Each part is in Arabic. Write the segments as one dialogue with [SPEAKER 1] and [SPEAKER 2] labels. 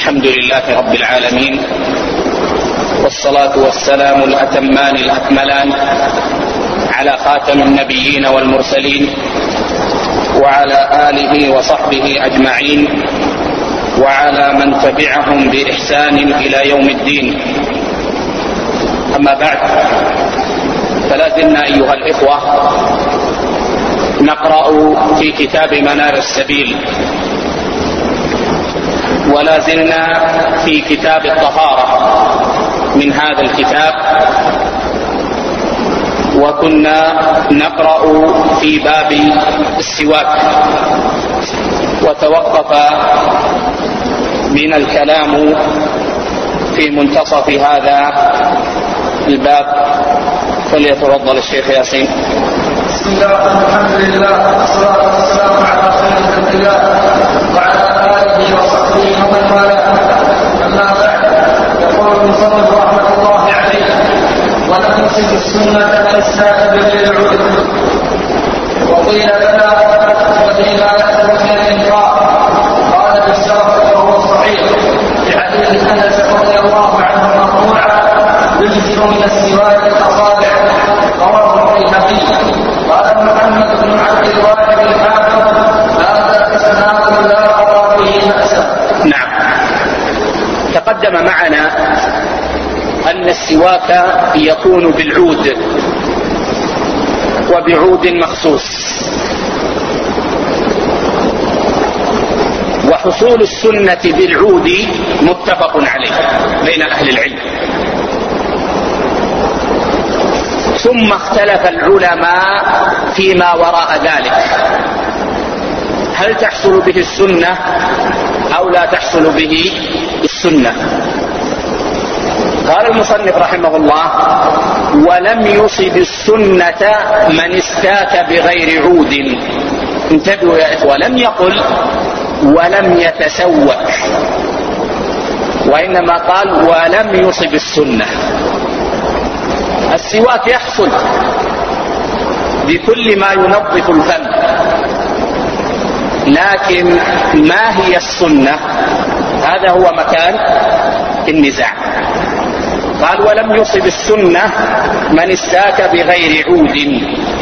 [SPEAKER 1] الحمد لله رب العالمين، والصلاة والسلام الأتمان الأكملان على خاتم النبيين والمرسلين وعلى آله وصحبه أجمعين وعلى من تبعهم بإحسان إلى يوم الدين. أما بعد، فلا زلنا أيها الإخوة نقرأ في كتاب منار السبيل، ولا زلنا في كتاب الطهارة من هذا الكتاب، وكنا نقرأ في باب السواك، وتوقف بنا الكلام في منتصف هذا الباب. فليتفضل الشيخ ياسين.
[SPEAKER 2] بسم الله والحمد لله والصلاة والسلام على خير خلق الله وعلى آله وصحبه ومن والاه. أما بعد، يقول المصنف رحمة الله عليه: ولم يصب السنة من استاك بالعود. وقيل لنا وقيل لا من الإنكار. قال بالشرف وهو صحيح لحديث أنس رضي الله عنه مرفوعا: يجزئ من السواك الأصابع. رواه البيهقي. قال محمد بن عبد الواحد الحافظ: هذا إسناد لا أرى به بأسا.
[SPEAKER 1] نعم، تقدم معنا أن السواك يكون بالعود وبعود مخصوص، وحصول السنة بالعود متفق عليه بين أهل العلم. ثم اختلف العلماء فيما وراء ذلك، هل تحصل به السنة أو لا تحصل به السنة. قال المصنف رحمه الله: ولم يصب السنة من استاك بغير عود. انتبهوا يا إخوة، لم يقل ولم يتسوك، وإنما قال ولم يصب السنة. السواك يحصل بكل ما ينظف الفم، لكن ما هي السنة؟ هذا هو مكان النزاع. قال ولم يصب السنة من استاك بغير عود،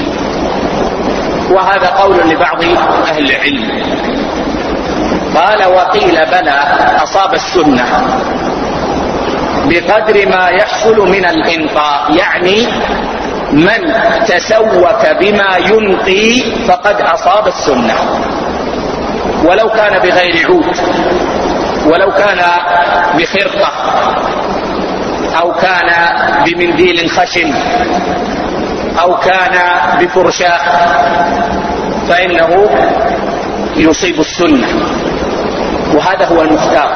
[SPEAKER 1] وهذا قول لبعض أهل العلم. قال وقيل بلى، أصاب السنة بقدر ما يحصل من الإنقاء، يعني من تسوك بما ينقي فقد أصاب السنة، ولو كان بغير عود، ولو كان بخرقة، أو كان بمنديل خشن، أو كان بفرشاة، فإنه يصيب السنة. وهذا هو المختار،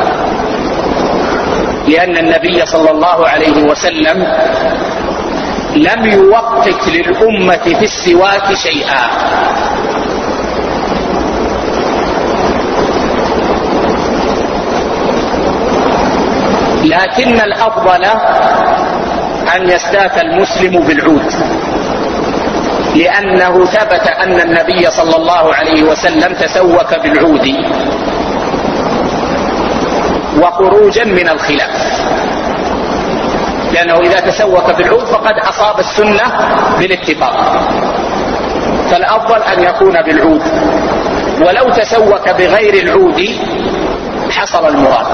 [SPEAKER 1] لأن النبي صلى الله عليه وسلم لم يوقت للأمة في السواك شيئا. لكن الأفضل أن يستاك المسلم بالعود، لأنه ثبت أن النبي صلى الله عليه وسلم تسوك بالعود، وخروجا من الخلاف، لأنه إذا تسوك بالعود فقد أصاب السنة بالاتفاق، فالأفضل أن يكون بالعود. ولو تسوك بغير العود حصل المراد،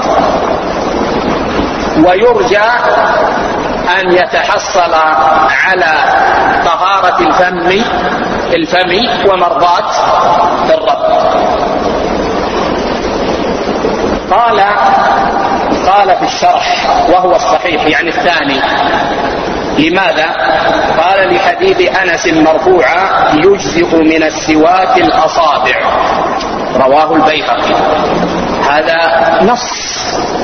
[SPEAKER 1] ويرجى أن يتحصل على طهارة الفم ومرضاة الرب. قال في الشرح وهو الصحيح، يعني الثاني. لماذا؟ قال لحديث أنس مرفوعا: يجزئ من السواك الأصابع. رواه البيهقي. هذا نص،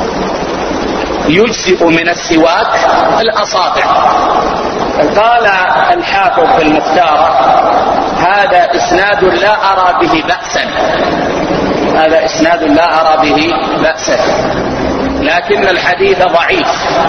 [SPEAKER 1] يجزئ من السواك الأصابع. قال الحافظ في المختار: هذا إسناد لا أرى به بأسا. هذا إسناد لا أرى به بأسا، لكن الحديث ضعيف،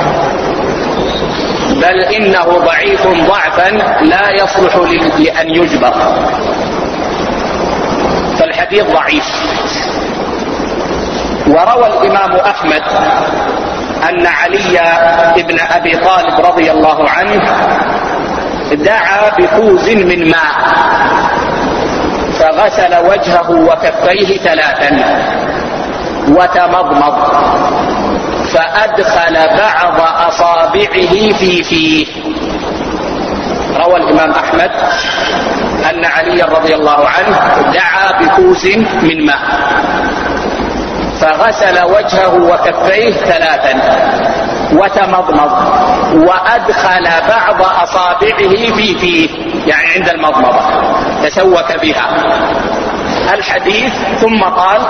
[SPEAKER 1] بل إنه ضعيف ضعفا لا يصلح لأن يجبر، فالحديث ضعيف. وروى الإمام أحمد أن علي بن أبي طالب رضي الله عنه دعا بكوز من ماء فغسل وجهه وكفيه 3 وتمضمض فأدخل بعض أصابعه في فيه. روى الإمام أحمد أن علي رضي الله عنه دعا بكوز من ماء فغسل وجهه وكفيه 3 وتمضمض وأدخل بعض أصابعه في فيه، يعني عند المضمضة تسوك بها الحديث. ثم قال: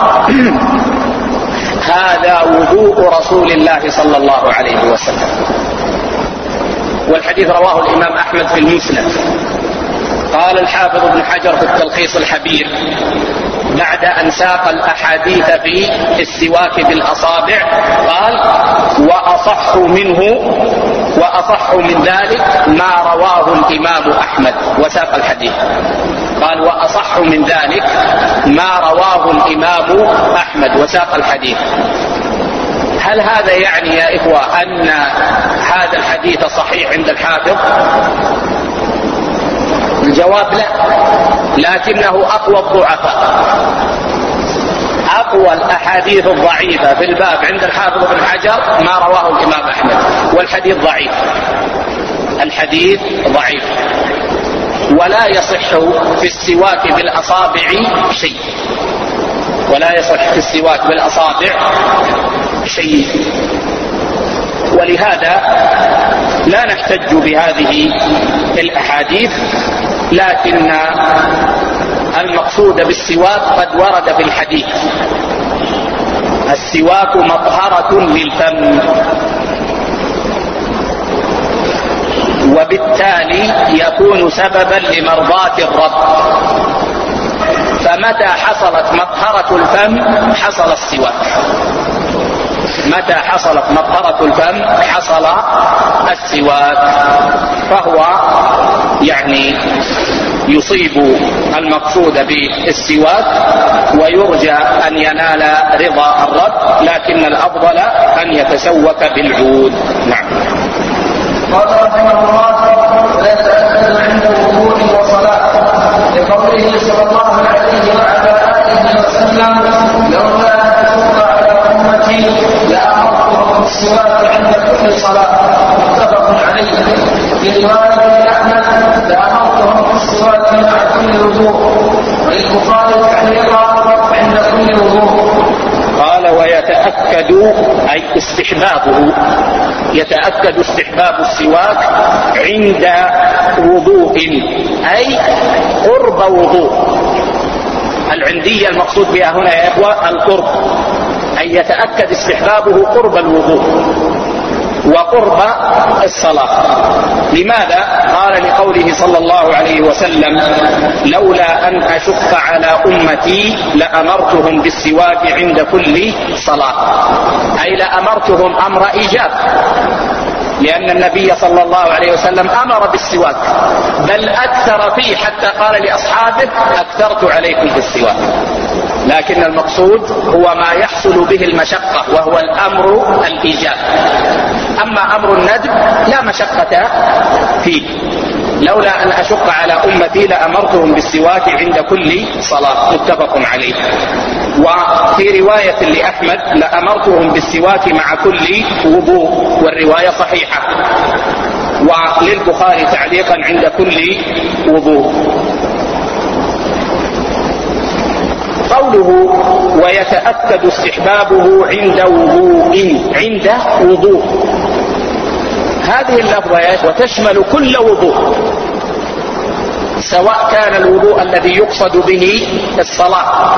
[SPEAKER 1] هذا وضوء رسول الله صلى الله عليه وسلم. والحديث رواه الإمام أحمد في المسند. قال الحافظ ابن حجر في التلخيص الحبير بعد أن ساق الأحاديث في السواك بالأصابع قال: وأصح من ذلك ما رواه الإمام أحمد، وساق الحديث قال: وأصح من ذلك ما رواه الإمام أحمد، وساق الحديث. هل هذا يعني يا إخوة أن هذا الحديث صحيح عند الحافظ؟ الجواب لا، لكنه أقوى الضعفاء. أقوى الأحاديث الضعيفة في الباب عند الحافظ بن حجر ما رواه الإمام أحمد، والحديث ضعيف. الحديث ضعيف ولا يصح في السواك بالأصابع شيء، ولا يصح في السواك بالأصابع شيء. ولهذا لا نحتج بهذه الأحاديث، لكن المقصود بالسواك قد ورد في الحديث: السواك مطهرة للفم، وبالتالي يكون سببا لمرضاة الرب. فمتى حصلت مطهرة الفم حصل السواك، متى حصلت مطهرة الفم حصل السواك، فهو يعني يصيب المقصود بالسواك ويرجى أن ينال رضا الرب، لكن الأفضل أن يتسوك بالعود. نعم.
[SPEAKER 2] قال رحمه الله: ويتأكد عند الوضوء والصلاة لقوله صلى الله عليه وعلى آله وسلم: لولا أن أشق على أمتي لأمرتهم بالسواك عند كل صلاة. متفق عليه. في رواية أحمد: لأمرتهم بالسواك مع كل وضوء. وللبخاري تعليقا: عند كل وضوء.
[SPEAKER 1] قال: ويتأكد أي استحبابه، يتأكد استحباب السواك عند وضوء، أي قرب وضوء. العندية المقصود بها هنا يا إخوة القرب، أي يتأكد استحبابه قرب الوضوء وقرب الصلاة. لماذا؟ قال: لقوله صلى الله عليه وسلم: لولا أن أشق على أمتي لأمرتهم بالسواك عند كل صلاة، أي لأمرتهم أمر إيجاب، لأن النبي صلى الله عليه وسلم أمر بالسواك، بل أكثر فيه حتى قال لأصحابه: أكثرت عليكم بالسواك. لكن المقصود هو ما يحصل به المشقة، وهو الأمر الإيجاب. أما أمر الندب لا مشقة فيه. لولا أن أشق على أمتي لأمرتهم بالسواك عند كل صلاة. متفق عليه. وفي رواية لأحمد: لأمرتهم بالسواك مع كل وضوء، والرواية صحيحة. وللبخاري تعليقا: عند كل وضوء. قوله: ويتأكد استحبابه عند وضوء، عند وضوء، هذه اللفظة وتشمل كل وضوء، سواء كان الوضوء الذي يقصد به الصلاة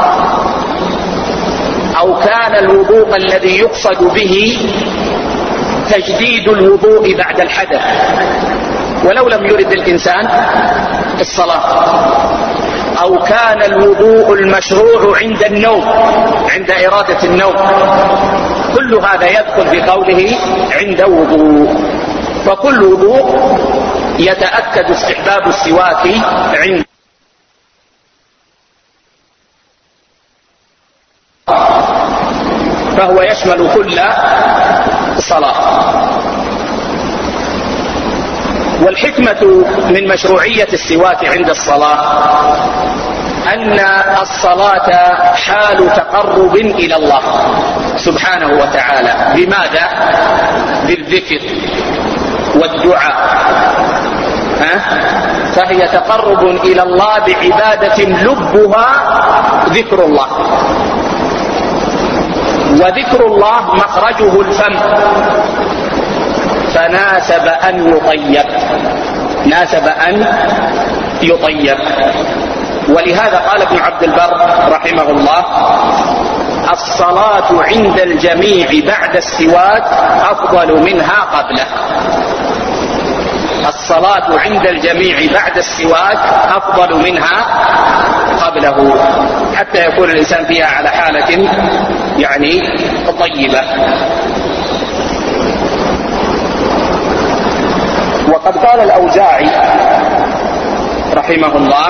[SPEAKER 1] أو كان الوضوء الذي يقصد به تجديد الوضوء بعد الحدث ولو لم يرد الإنسان الصلاة، أو كان الوضوء المشروع عند النوم، عند إرادة النوم. كل هذا يدخل في قوله عند وضوء. فكل وضوء يتأكد استحباب السواك عند فهو يشمل كل صلاة. والحكمة من مشروعية السواك عند الصلاة أن الصلاة حال تقرب إلى الله سبحانه وتعالى. بماذا؟ بالذكر والدعاء. فهي تقرب إلى الله بعبادة لبها ذكر الله، وذكر الله مخرجه الفم، فناسب أن يطيب، ناسب أن يطيب. ولهذا قال ابن عبد البر رحمه الله: الصلاة عند الجميع بعد السواك أفضل منها قبله. الصلاة عند الجميع بعد السواك أفضل منها قبله، حتى يكون الإنسان فيها على حالة يعني طيبة. وقد قال الأوزاعي رحمه الله: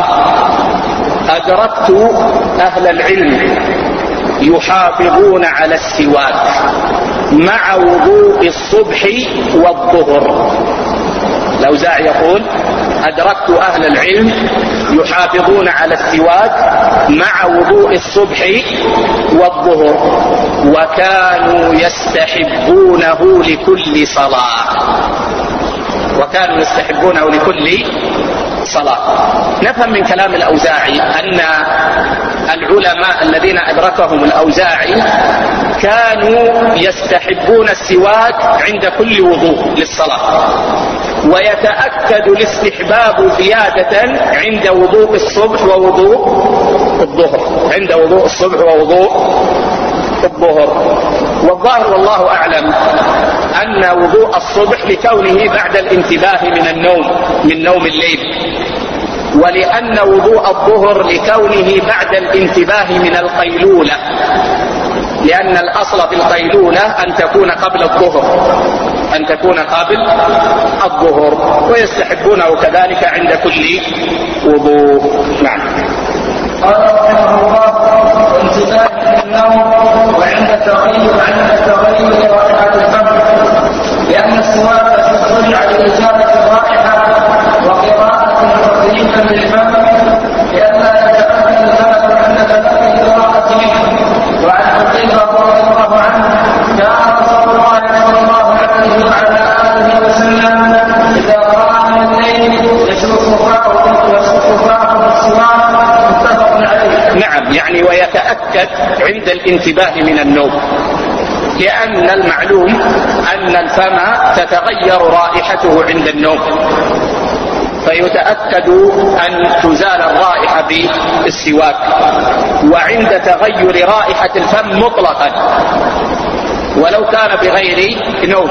[SPEAKER 1] أدركت أهل العلم يحافظون على السواك مع وضوء الصبح والظهر. الأوزاعي يقول: أدركت أهل العلم يحافظون على السواك مع وضوء الصبح والظهر، وكانوا يستحبونه لكل صلاة. وكانوا يستحبونه لكل صلاة. نفهم من كلام الأوزاعي أن العلماء الذين أدركهم الأوزاعي كانوا يستحبون السواك عند كل وضوء للصلاة، ويتأكد الاستحباب زيادة عند وضوء الصبح ووضوء الظهر، عند وضوء الصبح ووضوء الظهر. والظاهر والله أعلم أن وضوء الصبح لكونه بعد الانتباه من نوم الليل، ولأن وضوء الظهر لكونه بعد الانتباه من القيلولة، لأن الأصل في القيلولة أن تكون قبل الظهر، أن تكون قبل الظهر، ويستحبونه كذلك عند كل وضوء. نعم.
[SPEAKER 2] قال رحمه الله: وانتباه من النوم وعند تغير رائحة الفم، لأن السواك شرع لإزالة الرائحة وقراءة تطيبا للفم، لئلا يتأكد الفم عند تلقي القراءة منه. وعن حذيفة رضي الله عنه: كان رسول الله صلى الله عليه وعلى آله وسلم إذا قرأ من الليل يشرف فاه بالسواك. متفق عليه.
[SPEAKER 1] نعم، يعني ويتأكد عند الانتباه من النوم، لأن المعلوم أن الفم تتغير رائحته عند النوم، فيتأكد أن تزال الرائحة بالسواك. وعند تغير رائحة الفم مطلقا ولو كان بغير نوم،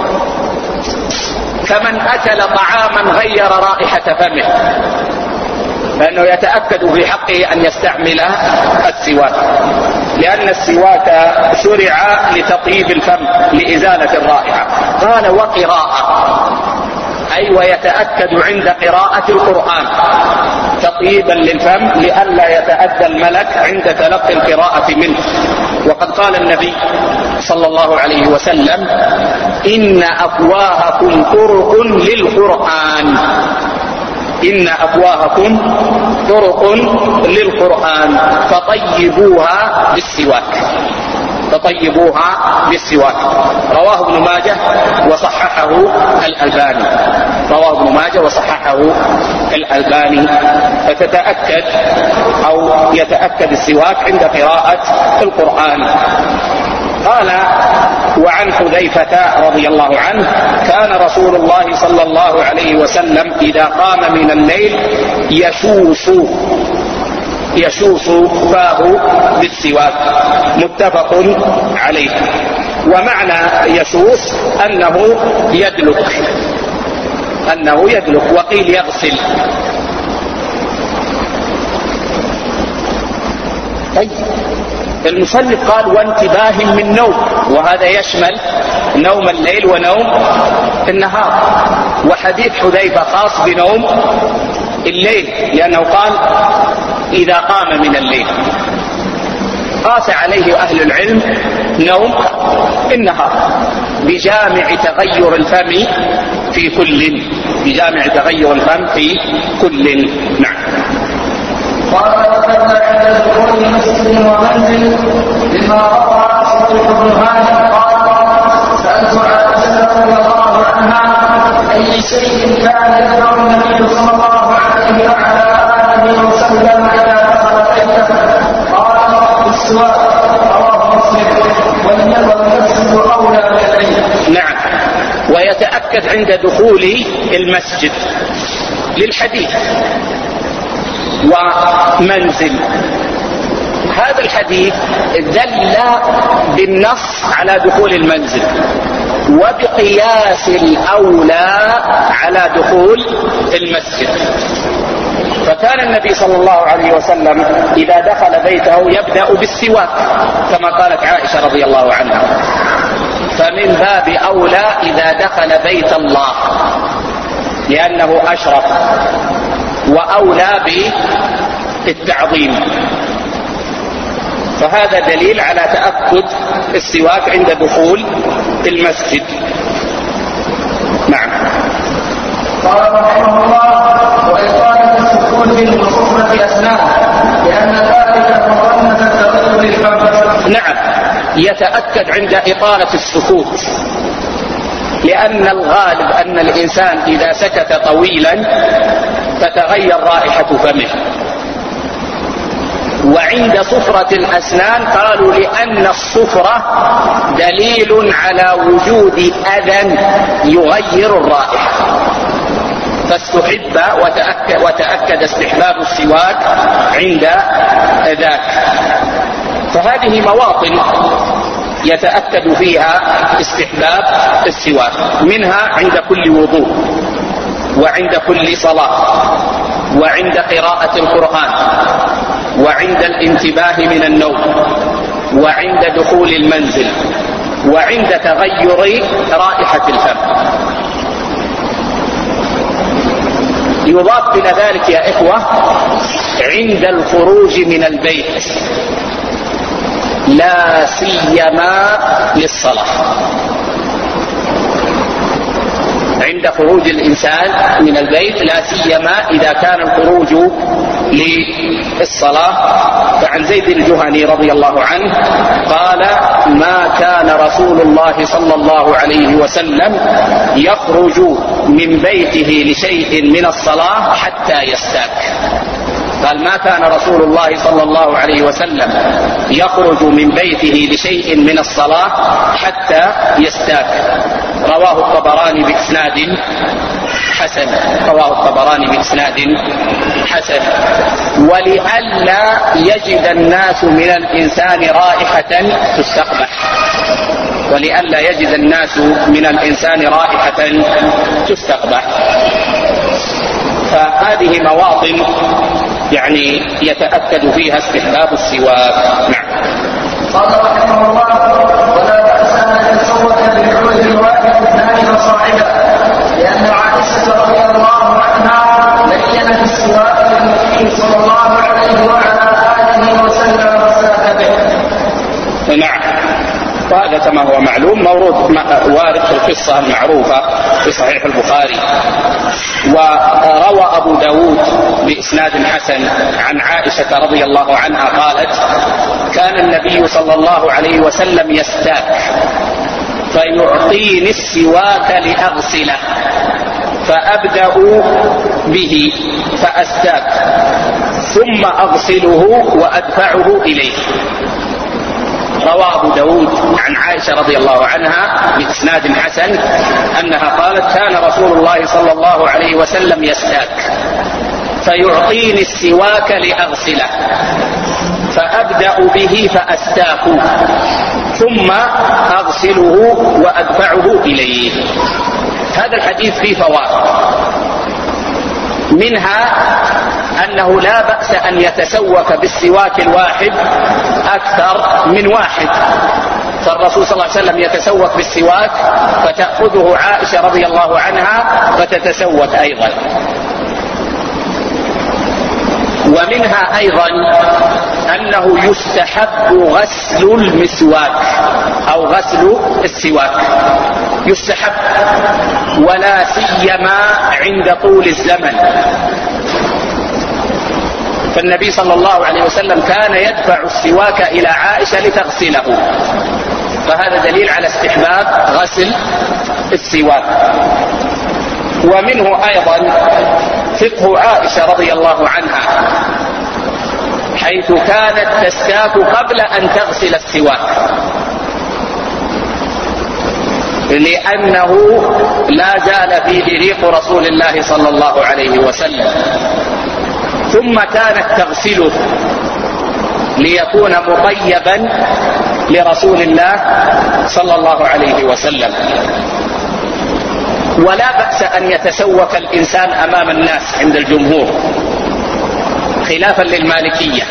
[SPEAKER 1] كمن أكل طعاما غير رائحة فمه، فإنه يتأكد في حقه أن يستعمل السواك، لأن السواك شرع لتطيب الفم لإزالة الرائحة. قال: وقراءة، أي ويتأكد عند قراءة القرآن تطيبا للفم لئلا يتأذى الملك عند تلقي القراءة منه. وقد قال النبي صلى الله عليه وسلم: إن أفواهكم طرق للقرآن، إن أفواهكم طرق للقرآن فطيبوها بالسواك، فطيبوها بالسواك. رواه ابن ماجه وصححه الألباني، رواه ابن ماجه وصححه الألباني. فتتأكد أو يتأكد السواك عند قراءة القرآن. قال: وعن حذيفة رضي الله عنه: كان رسول الله صلى الله عليه وسلم إذا قام من الليل يشوص فاه بالسواك. متفق عليه. ومعنى يشوص أنه يدلك، وقيل يغسل. طيب، المصنف قال: وانتباه من نوم، وهذا يشمل نوم الليل ونوم النهار. وحديث حذيفة خاص بنوم الليل، لأنه قال: إذا قام من الليل. قاس عليه أهل العلم نوم النهار بجامع تغير الفم في كل، بجامع تغير الفم في كل. نعم.
[SPEAKER 2] قال وكذا عند دخول مسجد ومنزل لما روى صديق بن هانئ قال سألت عائشة رضي الله عنها أي شيء كان يدعو النبي صلى الله عليه وعلى آله وسلم إذا دخل بيته؟ قال السواك، رواه مسلم، والمسجد أولى بالبيت.
[SPEAKER 1] نعم. ويتأكد عند دخول المسجد للحديث ومنزل. هذا الحديث دل بالنص على دخول المنزل وبقياس الأولى على دخول المسجد. فكان النبي صلى الله عليه وسلم إذا دخل بيته يبدأ بالسواك كما قالت عائشة رضي الله عنها، فمن باب أولى إذا دخل بيت الله لأنه أشرف وأولى بالتعظيم. فهذا دليل على تأكد السواك عند دخول المسجد. نعم.
[SPEAKER 2] قال رحمه الله وإطالة السكوت وصفرة أسنان لأن ذلك مظنة تغير الفم.
[SPEAKER 1] نعم. يتأكد عند إطالة السكوت لأن الغالب أن الإنسان إذا سكت طويلا تتغير رائحة فمه. وعند صفرة الأسنان قالوا لأن الصفرة دليل على وجود أذى يغير الرائحة، فاستحب وتأكد استحباب السواك عند ذاك. فهذه مواطن يتأكد فيها استحباب السواك، منها عند كل وضوء وعند كل صلاة وعند قراءة القرآن وعند الانتباه من النوم وعند دخول المنزل وعند تغير رائحة الفم. يضاف إلى ذلك يا إخوة عند الخروج من البيت لا سيما للصلاة. عند خروج الإنسان من البيت لا سيما إذا كان الخروج للصلاة. فعن زيد الجهني رضي الله عنه قال ما كان رسول الله صلى الله عليه وسلم يخرج من بيته لشيء من الصلاة حتى يستاك. قال ما كان رسول الله صلى الله عليه وسلم يخرج من بيته لشيء من الصلاة حتى يستاك. رواه الطبراني بإسناد حسن. رواه الطبراني بإسناد حسن. ولئلا يجد الناس من الإنسان رائحة تستقبح، ولئلا يجد الناس من الإنسان رائحة تستقبح. فهذه مواطن يعني يتأكد فيها استحباب السواك. نعم.
[SPEAKER 2] قال رحمه الله ولا بأس أن يتسوق بالعود الواحد اثنان فصاعدا لأن عائشة رضي الله عنها بينت السواك للنبي صلى الله عليه وعلى آله وسلم وساك به.
[SPEAKER 1] نعم. وهذا كما هو معلوم وارد في القصة المعروفة في صحيح البخاري. وروى أبو داود بإسناد حسن عن عائشة رضي الله عنها قالت كان النبي صلى الله عليه وسلم يستاك فيعطيني السواك لأغسله فأبدأ به فأستاك ثم أغسله وأدفعه إليه. روى أبو داود عن عائشة رضي الله عنها بإسناد حسن أنها قالت كان رسول الله صلى الله عليه وسلم يستاك فيعطيني السواك لأغسله فأبدأ به فأستاك ثم أغسله وأدفعه إليه. هذا الحديث فيه فوائد، منها أنه لا بأس أن يتسوك بالسواك الواحد أكثر من واحد. فالرسول صلى الله عليه وسلم يتسوك بالسواك فتأخذه عائشة رضي الله عنها فتتسوك أيضا. ومنها أيضا أنه يستحب غسل المسواك أو غسل السواك، يستحب، ولا سيما عند طول الزمن. فالنبي صلى الله عليه وسلم كان يدفع السواك إلى عائشة لتغسله، فهذا دليل على استحباب غسل السواك. ومنه أيضا فقه عائشة رضي الله عنها، حيث كانت تستاك قبل أن تغسل السواك، لأنه لا زال فيه ريق رسول الله صلى الله عليه وسلم، ثم كانت تغسله ليكون مطيبا لرسول الله صلى الله عليه وسلم. ولا بأس أن يتسوك الإنسان أمام الناس عند الجمهور، خلافا للمالكية.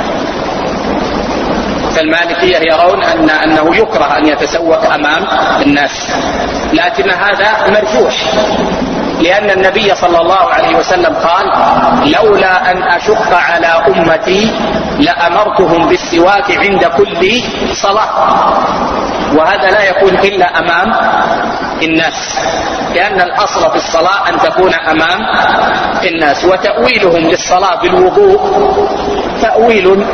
[SPEAKER 1] فالمالكية يرون أنه يكره أن يتسوك أمام الناس، لكن هذا مرجوح، لأن النبي صلى الله عليه وسلم قال: لولا أن أشق على أمتي لأمرتهم بالسواك عند كل صلاة. وهذا لا يكون إلا أمام الناس، لأن الأصل في الصلاة أن تكون أمام الناس. وتأويلهم للصلاة بالوضوء تأويل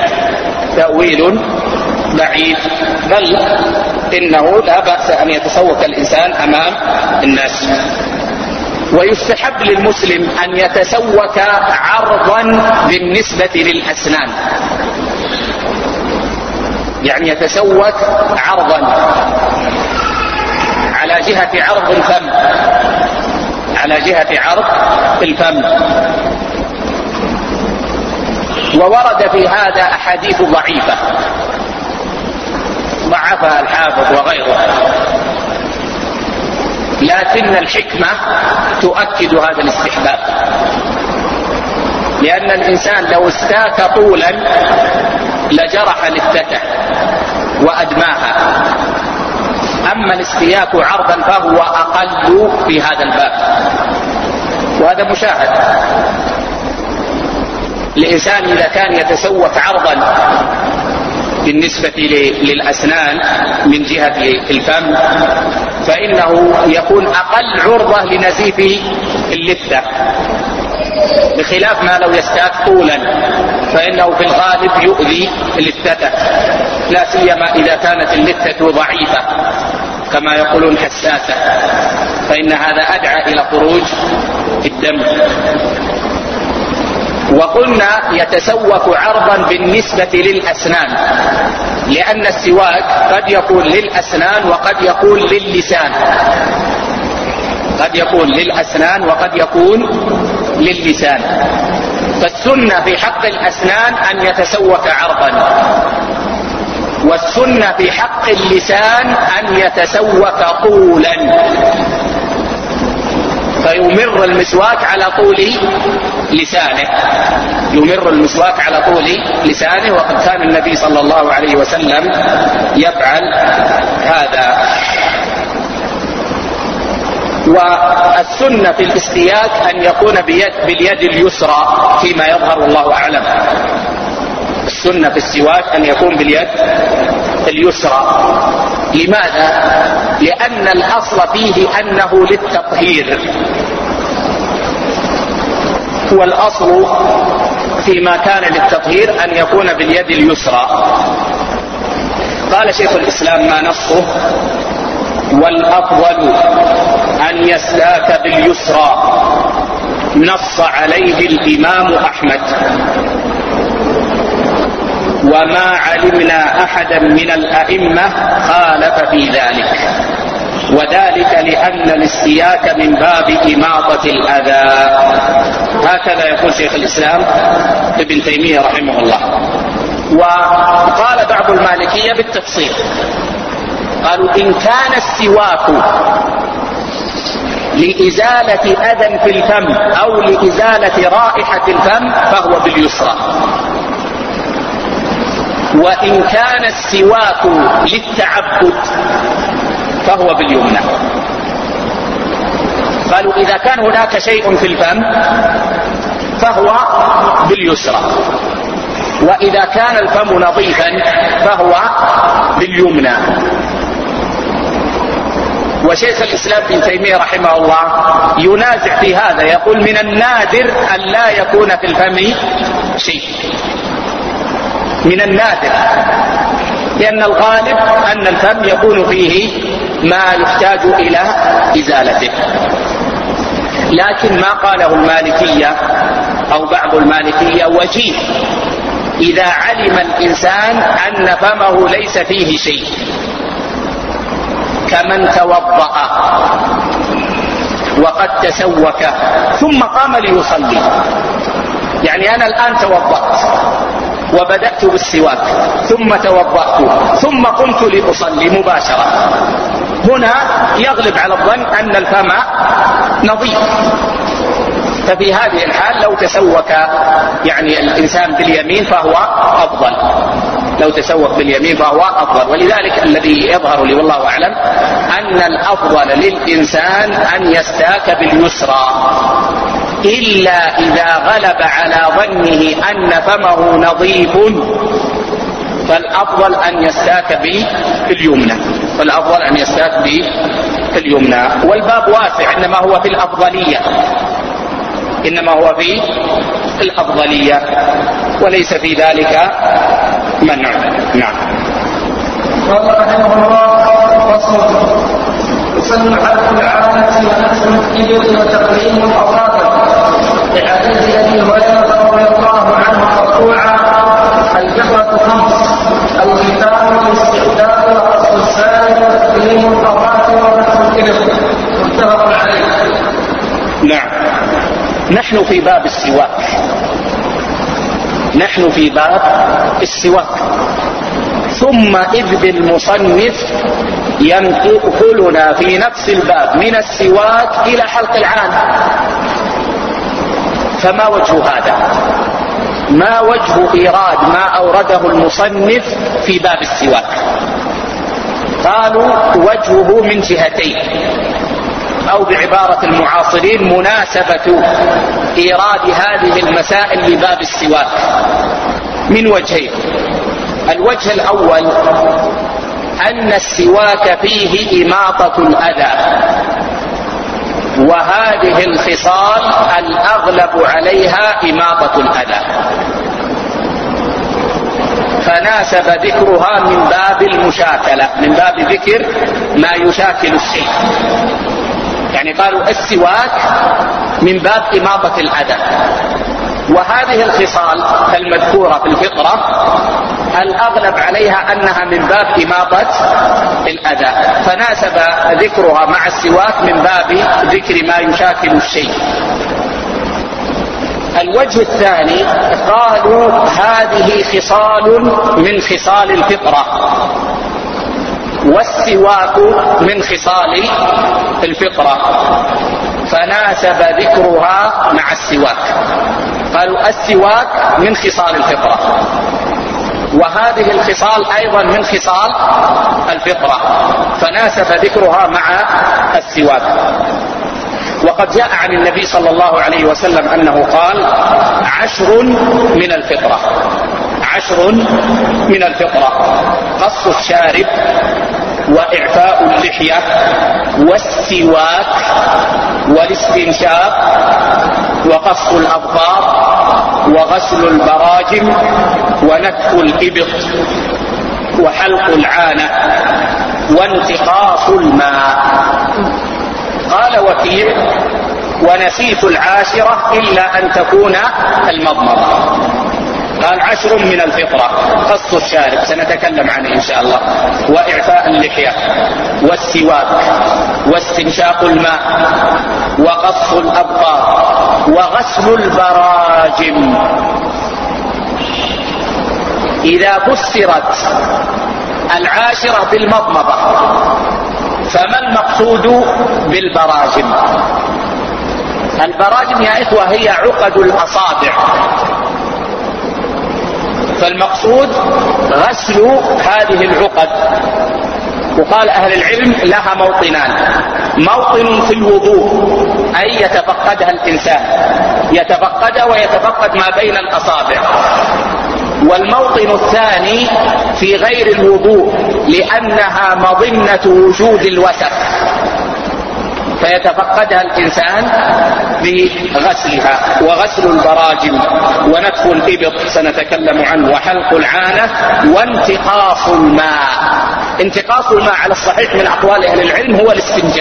[SPEAKER 1] بعيد، بل إنه لا بأس أن يتسوك الإنسان أمام الناس. ويستحب للمسلم أن يتسوك عرضا بالنسبة للأسنان، يعني يتسوك عرضا على جهة عرض الفم، على جهة عرض الفم. وورد في هذا أحاديث ضعيفة ضعفها الحافظ وغيره، لكن الحكمة تؤكد هذا الاستحباب، لأن الإنسان لو استاك طولا لجرح لثته وأدماها، أما الاستياك عرضا فهو أقل في هذا الباب، وهذا مشاهد. الإنسان إذا كان يتسوك عرضا بالنسبة للأسنان من جهة الفم فإنه يكون أقل عرضة لنزيف اللثة، بخلاف ما لو يستاك طولا فإنه في الغالب يؤذي لثته، لا سيما إذا كانت اللثة ضعيفة كما يقولون حساسة، فإن هذا أدعى إلى خروج الدم. وقلنا يتسوك عرضا بالنسبة للأسنان، لأن السواك قد يكون للأسنان وقد يكون للسان، قد يكون للأسنان وقد يكون للسان. فالسنة في حق الأسنان أن يتسوك عرضا، والسنة في حق اللسان أن يتسوك طولا، فيمر المسواك على طول لسانه، يمر المسواك على طول لسانه، وقد كان النبي صلى الله عليه وسلم يفعل هذا. والسنة في الاستياك أن يكون باليد اليسرى فيما يظهر، والله أعلم. السنة في السواك أن يكون باليد اليسرى. لماذا؟ لأن الأصل فيه أنه للتطهير، هو الأصل فيما كان للتطهير أن يكون باليد اليسرى. قال شيخ الإسلام ما نصه: والأفضل أن يستاك باليسرى، نص عليه الإمام أحمد، وما علمنا أحدا من الأئمة خالف في ذلك، وذلك لأن الاستياك من باب إماطة الأذى. هكذا يقول شيخ الإسلام ابن تيمية رحمه الله. وقال بعض المالكية بالتفصيل، قالوا إن كان السواك لإزالة أذى في الفم أو لإزالة رائحة الفم فهو باليسرى، وإن كان السواك للتعبد فهو باليمنى. قالوا إذا كان هناك شيء في الفم فهو باليسرى، وإذا كان الفم نظيفا فهو باليمنى. وشيخ الإسلام ابن تيمية رحمه الله ينازع في هذا، يقول من النادر أن لا يكون في الفم شيء، من النادر، لأن الغالب أن الفم يكون فيه ما يحتاج إلى إزالته. لكن ما قاله المالكية أو بعض المالكية وجيه إذا علم الإنسان أن فمه ليس فيه شيء، كمن توضأ وقد تسوك ثم قام ليصلي. يعني أنا الآن توضأت وبدأت بالسواك ثم توضأت ثم قمت لأصلي مباشرة، هنا يغلب على الظن أن الفم نظيف، ففي هذه الحال لو تسوك يعني الإنسان باليمين فهو أفضل، لو تسوق باليمين فهو أفضل. ولذلك الذي يظهر لي والله أعلم أن الأفضل للإنسان أن يستاك باليسرى، إلا إذا غلب على ظنه أن فمه نظيف فالأفضل أن يستاك باليمنى، فالأفضل أن يستاك باليمنى. والباب واسع، إنما هو في الأفضلية، إنما هو في الأفضلية وليس في ذلك منع. نعم.
[SPEAKER 2] قال رحمه الله: فصل: يسن حلق العانة ونفس الإبل وتقليم الأظافر، لحديث أبي هريرة رضي الله عنه مرفوعا: الجبرة 5، الختان والاستعداد وقص السائل وتقليم الأظافر ونفس الإبل. متفق عليه.
[SPEAKER 1] نعم. نحن في باب السواك، نحن في باب السواك، ثم إذ بالمصنف ينقلنا في نفس الباب من السواك إلى حلق العانة، فما وجه هذا؟ ما وجه إيراد ما أورده المصنف في باب السواك؟ قالوا وجهه من جهتين، أو بعبارة المعاصرين مناسبة إيراد هذه المسائل لباب السواك من وجهين. الوجه الأول أن السواك فيه إماطة الأذى، وهذه الخصال الأغلب عليها إماطة الأذى، فناسب ذكرها من باب المشاكلة، من باب ذكر ما يشاكل الشيء. يعني قالوا السواك من باب إماطة الأذى، وهذه الخصال المذكورة في الفطرة الأغلب عليها أنها من باب إماطة الأذى، فناسب ذكرها مع السواك من باب ذكر ما يشاكل الشيء. الوجه الثاني قالوا هذه خصال من خصال الفطرة، والسواك من خصال الفطرة، فناسب ذكرها مع السواك. قالوا السواك من خصال الفطرة، وهذه الخصال أيضا من خصال الفطرة، فناسب ذكرها مع السواك. وقد جاء عن النبي صلى الله عليه وسلم أنه قال: 10 من الفطرة، 10 من الفطرة: قص الشارب، وإعفاء اللحية، والسواك، والاستنشاق، وقص الأظفار، وغسل البراجم، ونتف الإبط، وحلق العانة، وانتقاص الماء. قال وكيع: ونسيت 10 إلا أن تكون المضمضة. قال 10 من الفطرة: قص الشارب، سنتكلم عنه إن شاء الله، وإعفاء اللحية، والسواك، واستنشاق الماء، وقص الأظفار، وغسل البراجم. إذا فسرت 10 بالمضمضة فما المقصود بالبراجم؟ البراجم يا إخوة هي عقد الأصابع، فالمقصود غسل هذه العقد. وقال أهل العلم لها موطنان: موطن في الوضوء أي يتفقدها الإنسان، يتفقدها ويتفقد ما بين الأصابع، والموطن الثاني في غير الوضوء لأنها مظنة وجود الوسخ فيتفقدها الإنسان بغسلها، وغسل البراجم ونتف الإبط سنتكلم عنه، وحلق العانة، وانتقاص الماء. انتقاص الماء على الصحيح من أقوال أهل العلم هو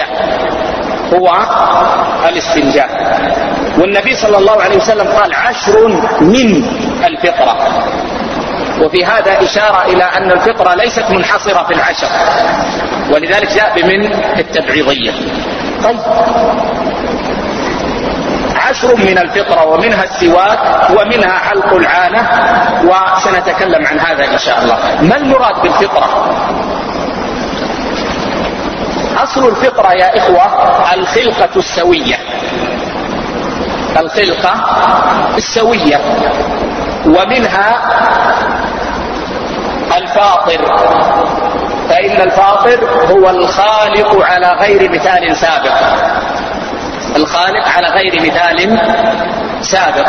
[SPEAKER 1] الاستنجاء. والنبي صلى الله عليه وسلم قال 10 من الفطرة، وفي هذا إشارة إلى أن الفطرة ليست منحصرة في 10، ولذلك جاء بمن التبعيضية. طيب 10 من الفطرة، ومنها السواك، ومنها حلق العانة، وسنتكلم عن هذا إن شاء الله. ما المراد بالفطرة؟ أصل الفطرة يا إخوة الخلقة السوية، الخلقة السوية، ومنها الفاطر، فإن الفاطر هو الخالق على غير مثال سابق، الخالق على غير مثال سابق.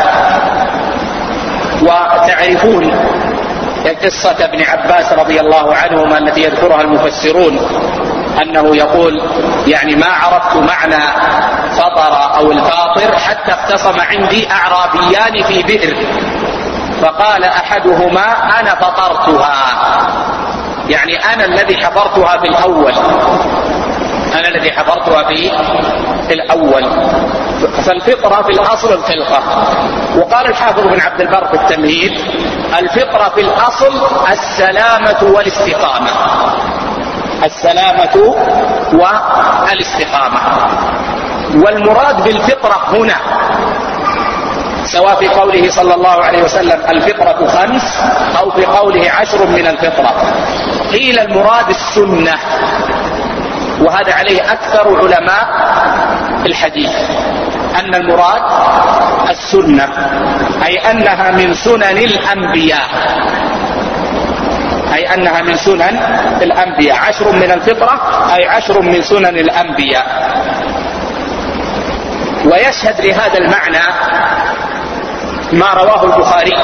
[SPEAKER 1] وتعرفون قصة ابن عباس رضي الله عنهما التي يذكرها المفسرون، أنه يقول يعني ما عرفت معنى فطر أو الفاطر حتى اختصم عندي أعرابيان في بئر، فقال أحدهما أنا فطرتها، يعني أنا الذي حفرتها في الأول، أنا الذي حفرتها في الأول. فالفطرة في الأصل الخلقة. وقال الحافظ بن عبد البر في التمهيد الفطرة في الأصل السلامة والاستقامة، السلامة والاستقامة. والمراد بالفطرة هنا سواء في قوله صلى الله عليه وسلم الفطرة 5 أو في قوله 10 من الفطرة، قيل المراد السنة، وهذا عليه أكثر علماء الحديث، أن المراد السنة، أي أنها من سنن الأنبياء، أي أنها من سنن الأنبياء. 10 من الفطرة أي 10 من سنن الأنبياء. ويشهد لهذا المعنى ما رواه البخاري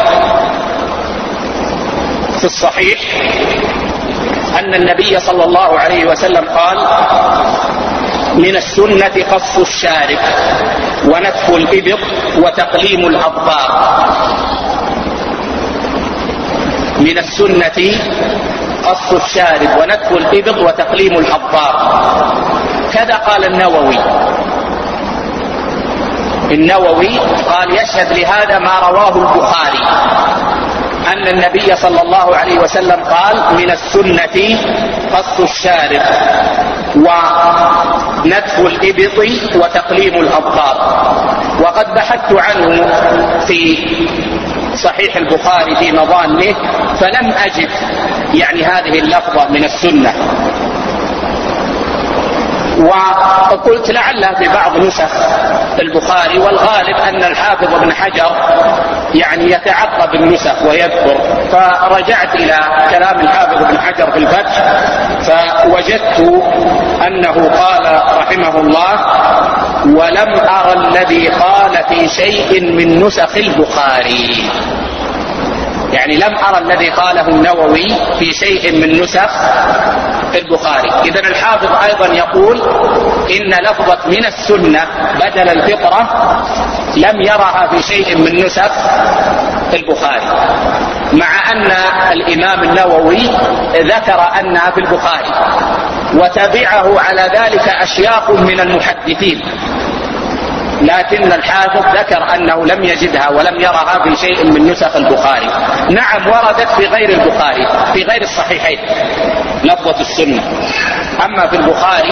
[SPEAKER 1] في الصحيح أن النبي صلى الله عليه وسلم قال من السنة قص الشارب ونتف الإبط وتقليم الأظفار. من السنة قص الشارب ونتف الإبط وتقليم الأظفار. كذا قال النووي قال يشهد لهذا ما رواه البخاري أن النبي صلى الله عليه وسلم قال من السنة قص الشارب ونتف الإبط وتقليم الأظفار. وقد بحثت عنه في صحيح البخاري في مظانه فلم أجد يعني هذه اللفظة من السنة، وقلت لعلها في بعض نسخ البخاري، والغالب أن الحافظ ابن حجر يعني يتعقب النسخ ويذكر، فرجعت إلى كلام الحافظ ابن حجر في الفتح فوجدت أنه قال رحمه الله ولم أرى الذي قال في شيء من نسخ البخاري، يعني لم أرى الذي قاله النووي في شيء من نسخ البخاري. إذن الحافظ أيضا يقول إن لفظة من السنة بدل الفطرة لم يرها في شيء من نسخ البخاري، مع أن الإمام النووي ذكر أنها في البخاري وتبعه على ذلك أشياخ من المحدثين، لكن الحافظ ذكر أنه لم يجدها ولم يرها في شيء من نسخ البخاري. نعم وردت في غير البخاري في غير الصحيحين لفظة السنة، أما في البخاري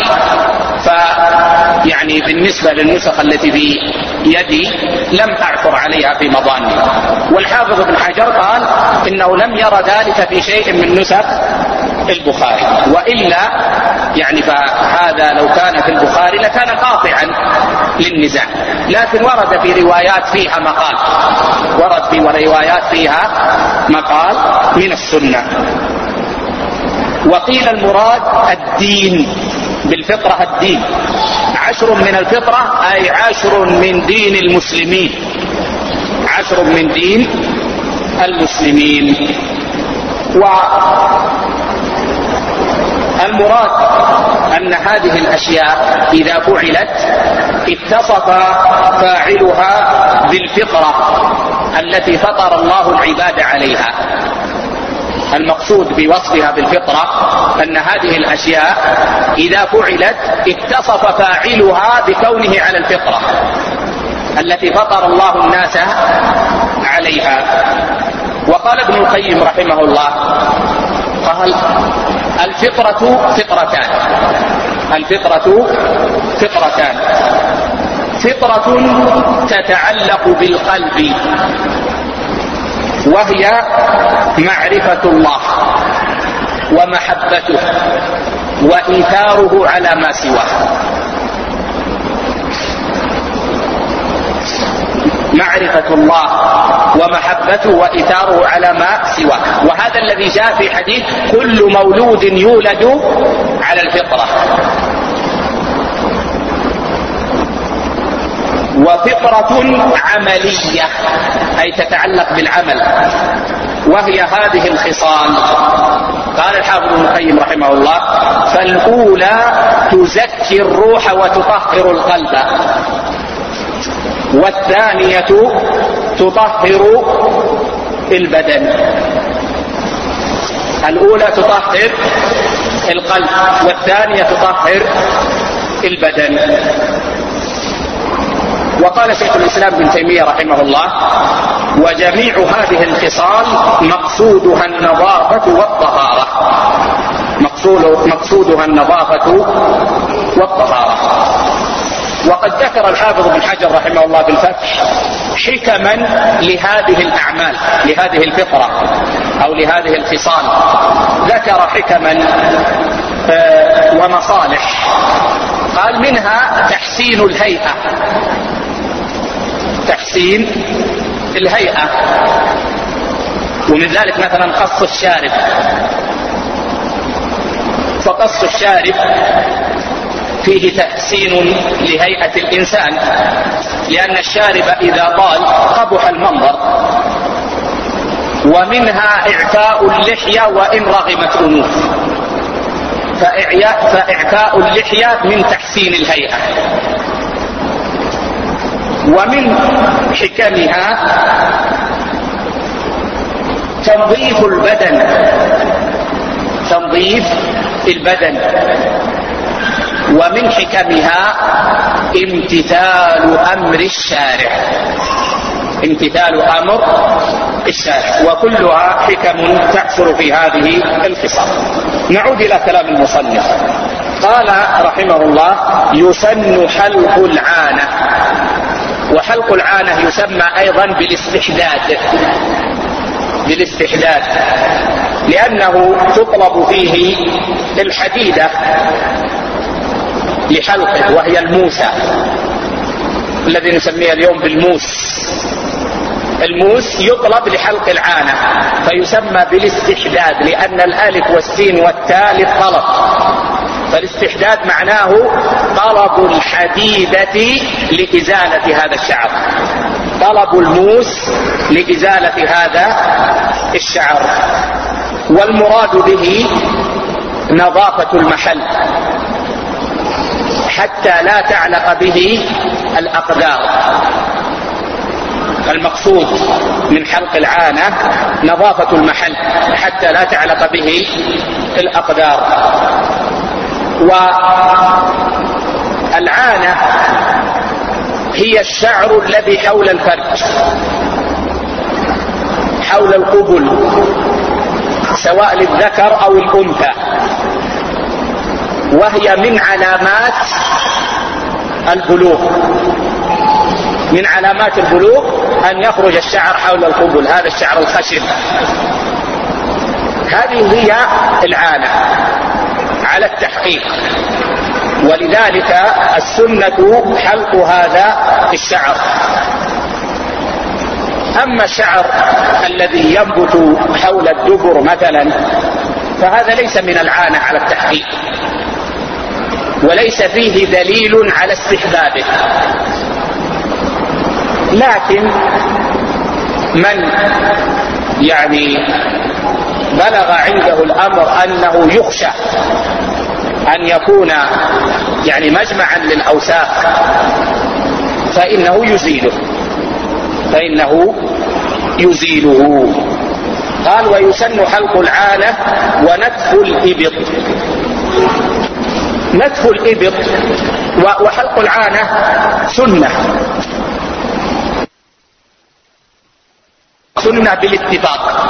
[SPEAKER 1] فيعني بالنسبة للنسخ التي في يدي لم أعثر عليها في مظاني. والحافظ ابن حجر قال إنه لم يرى ذلك في شيء من نسخ البخاري، وإلا يعني فهذا لو كان في البخاري لكان قاطعا للنزاع، لكن ورد في روايات فيها مقال، ورد في روايات فيها مقال من السنة. وقيل المراد الدين بالفطرة، الدين 10 من الفطرة أي 10 من دين المسلمين، 10 من دين المسلمين. والمراد أن هذه الأشياء إذا فعلت اتصف فاعلها بالفطرة التي فطر الله العباد عليها. المقصود بوصفها بالفطرة أن هذه الأشياء إذا فعلت اتصف فاعلها بكونه على الفطرة التي فطر الله الناس عليها. وقال ابن القيم رحمه الله قال الفطرة فطرتان. الفطرة فطرتان: فطرة تتعلق بالقلب وهي معرفة الله ومحبته وإيثاره على ما سواه. معرفة الله ومحبته وإيثاره على ما سواه، وهذا الذي جاء في حديث كل مولود يولد على الفطرة. وفطرة عملية أي تتعلق بالعمل، وهي هذه الخصال. قال الحافظ ابن القيم رحمه الله: فالأولى تزكي الروح وتطهر القلب، والثانية تطهر البدن. الأولى تطهر القلب والثانية تطهر البدن. وقال شيخ الإسلام ابن تيمية رحمه الله: وجميع هذه الخصال مقصودها النظافة والطهارة. مقصودها النظافة والطهارة. وقد ذكر الحافظ ابن حجر رحمه الله بالفتح حكما لهذه الأعمال، لهذه الفطرة أو لهذه الخصال. ذكر حكما ومصالح. قال منها تحسين الهيئة. تحسين الهيئة، ومن ذلك مثلا قص الشارب. فقص الشارب فيه تحسين لهيئة الإنسان، لأن الشارب إذا طال قبح المنظر. ومنها إعفاء اللحية وإن رغمت أنوف، فإعفاء اللحية من تحسين الهيئة. ومن حكمها تنظيف البدن، تنظيف البدن. ومن حكمها امتثال أمر الشارع، امتثال أمر الشارع. وكلها حكم تحصل في هذه الخصال. نعود إلى كلام المصنف. قال رحمه الله: يسن حلق العانة. وحلق العانة يسمى أيضا بالاستحداد، بالاستحداد، لأنه تطلب فيه الحديدة لحلقه، وهي الموسى الذي نسميه اليوم بالموس. الموس يطلب لحلق العانة فيسمى بالاستحداد، لأن الألف والسين والتاء للطلب. فالاستحداد معناه طلب الحديدة لإزالة هذا الشعر، طلب الموس لإزالة هذا الشعر. والمراد به نظافة المحل حتى لا تعلق به الأقدار. المقصود من حلق العانة نظافة المحل حتى لا تعلق به الأقدار. والعانة هي الشعر الذي حول الفرج، حول القبل، سواء للذكر أو الأنثى، وهي من علامات البلوغ. من علامات البلوغ أن يخرج الشعر حول القبل، هذا الشعر الخشن. هذه هي العانة على التحقيق، ولذلك السنة حلق هذا الشعر. أما الشعر الذي ينبت حول الدبر مثلا فهذا ليس من العانة على التحقيق، وليس فيه دليل على استحبابه. لكن من يعني بلغ عنده الأمر أنه يخشى أن يكون يعني مجمعا للأوساخ فإنه يزيله. قال ويسن حلق العانة ونتف الإبط. نتف الإبط وحلق العانة سنة بالاتفاق،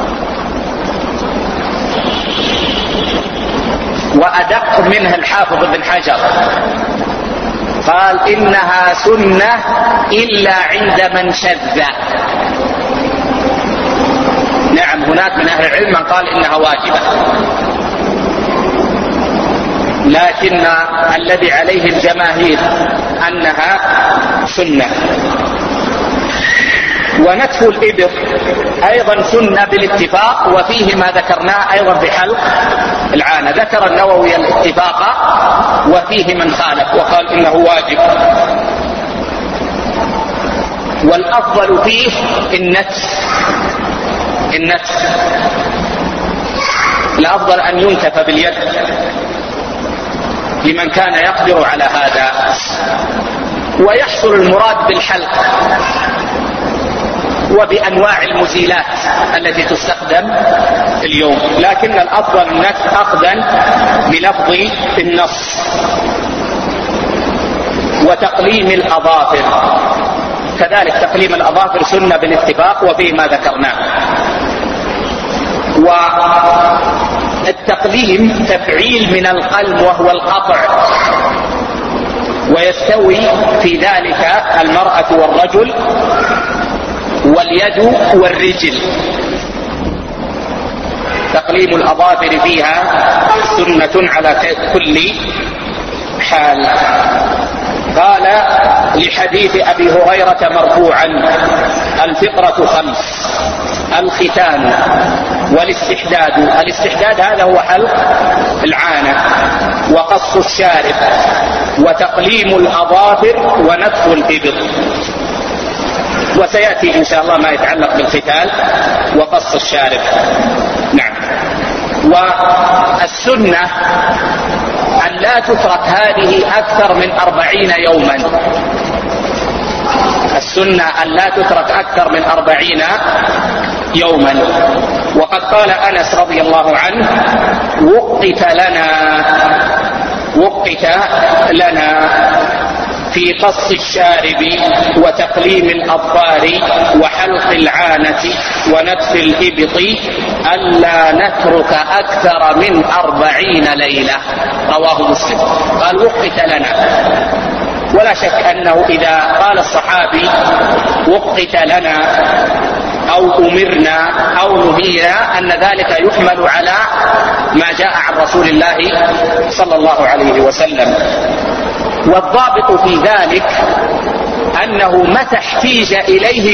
[SPEAKER 1] وأدق منها الحافظ بن حجر قال إنها سنة إلا عند من شذ. نعم هناك من أهل العلم من قال إنها واجبة، لكن الذي عليه الجماهير أنها سنة. ونتف الإبط أيضا سنة بالاتفاق، وفيه ما ذكرناه أيضا في حلق العانة. ذكر النووي الاتفاق وفيه من خالف وقال إنه واجب، والأفضل فيه النتف. الأفضل أن ينتف باليد لمن كان يقدر على هذا. ويحصل المراد بالحلق وبأنواع المزيلات التي تستخدم اليوم، لكن الأفضل النتف أخذا بلفظ النص. وتقليم الأظافر كذلك، تقليم الأظافر سنة بالاتفاق وفيه ما ذكرناه. والتقليم تفعيل من القلم وهو القطع، ويستوي في ذلك المرأة والرجل واليد والرجل. تقليم الأظافر فيها سنة على كل حال. قال لحديث أبي هريرة مرفوعا: الفطرة 5: الختان والاستحداد. الاستحداد هذا هو حلق العانة وقص الشارب وتقليم الأظافر ونتف الإبط. وسيأتي إن شاء الله ما يتعلق بالختان وقص الشارب. نعم. والسنة أن لا تترك هذه أكثر من 40 يوما. السنة أن لا تترك أكثر من 40 يوما. وقد قال أنس رضي الله عنه: وقت لنا في قص الشارب وتقليم الأظفار وحلق العانة ونتف الإبط ألا نترك أكثر من 40 ليلة. رواه مسلم. قال وقت لنا، ولا شك أنه إذا قال الصحابي وقت لنا أو أمرنا أو نهينا أن ذلك يحمل على ما جاء عن رسول الله صلى الله عليه وسلم. والضابط في ذلك أنه متى احتيج إليه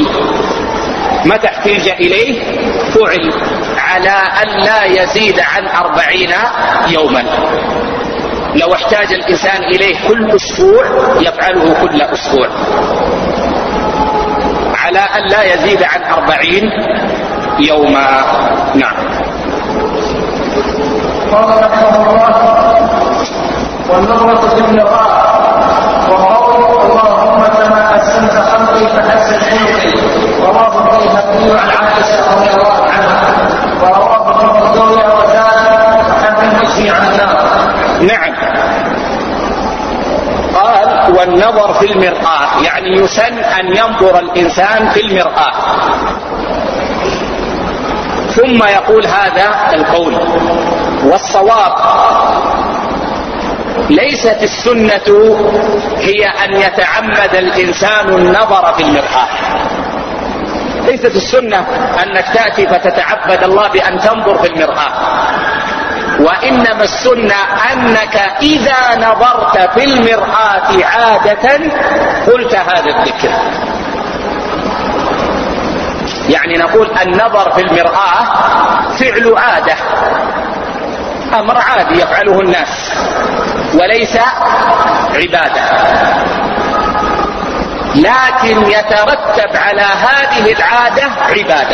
[SPEAKER 1] فعل على أن لا يزيد عن 40 يوما. لو احتاج الإنسان إليه كل أسبوع يفعله كل أسبوع على أن لا يزيد عن 40 يوما. نعم.
[SPEAKER 2] قال رحمه الله: والنظرة في اللقاء، وقول اللهم كما أحسنت خلقي فأحسن خلقي. رواه البيهقي عن عائشة رضي الله عنها، ورواه ابن مردويه وزاد عن المجزي عن النار.
[SPEAKER 1] نعم. قال والنظر في المرآة، يعني يسن أن ينظر الإنسان في المرآة. ثم يقول هذا القول: والصواب ليست السنة هي أن يتعمد الإنسان النظر في المرآة. ليست السنة أنك تأتي فتتعبد الله بأن تنظر في المرآة، وإنما السنة أنك إذا نظرت في المرآة عادة قلت هذا الذكر. يعني نقول النظر في المرآة فعل عادة، أمر عادي يفعله الناس وليس عبادة. لكن يترتب على هذه العادة عبادة،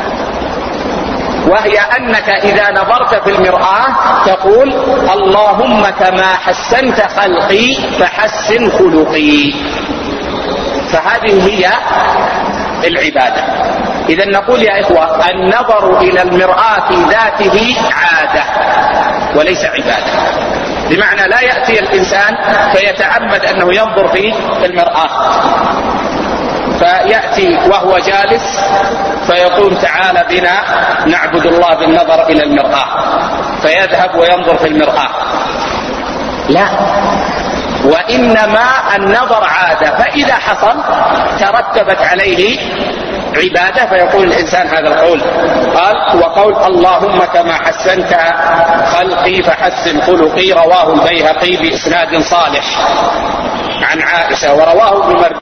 [SPEAKER 1] وهي أنك إذا نظرت في المرآة تقول اللهم كما حسنت خلقي فحسن خلقي، فهذه هي العبادة. إذا نقول يا إخوة النظر إلى المرآة في ذاته عادة وليس عبادة، بمعنى لا يأتي الإنسان فيتعمد أنه ينظر في المرآة فيأتي وهو جالس فيقول تعالى بنا نعبد الله بالنظر إلى المرآة، فيذهب وينظر في المرآة، لا، وإنما النظر عادة، فإذا حصل ترتبت عليه عبادة فيقول الإنسان هذا القول. قال وقول اللهم كما حسنت خلقي فحسن خلقي، رواه البيهقي بإسناد صالح عن عائشة، ورواه ابن مردويه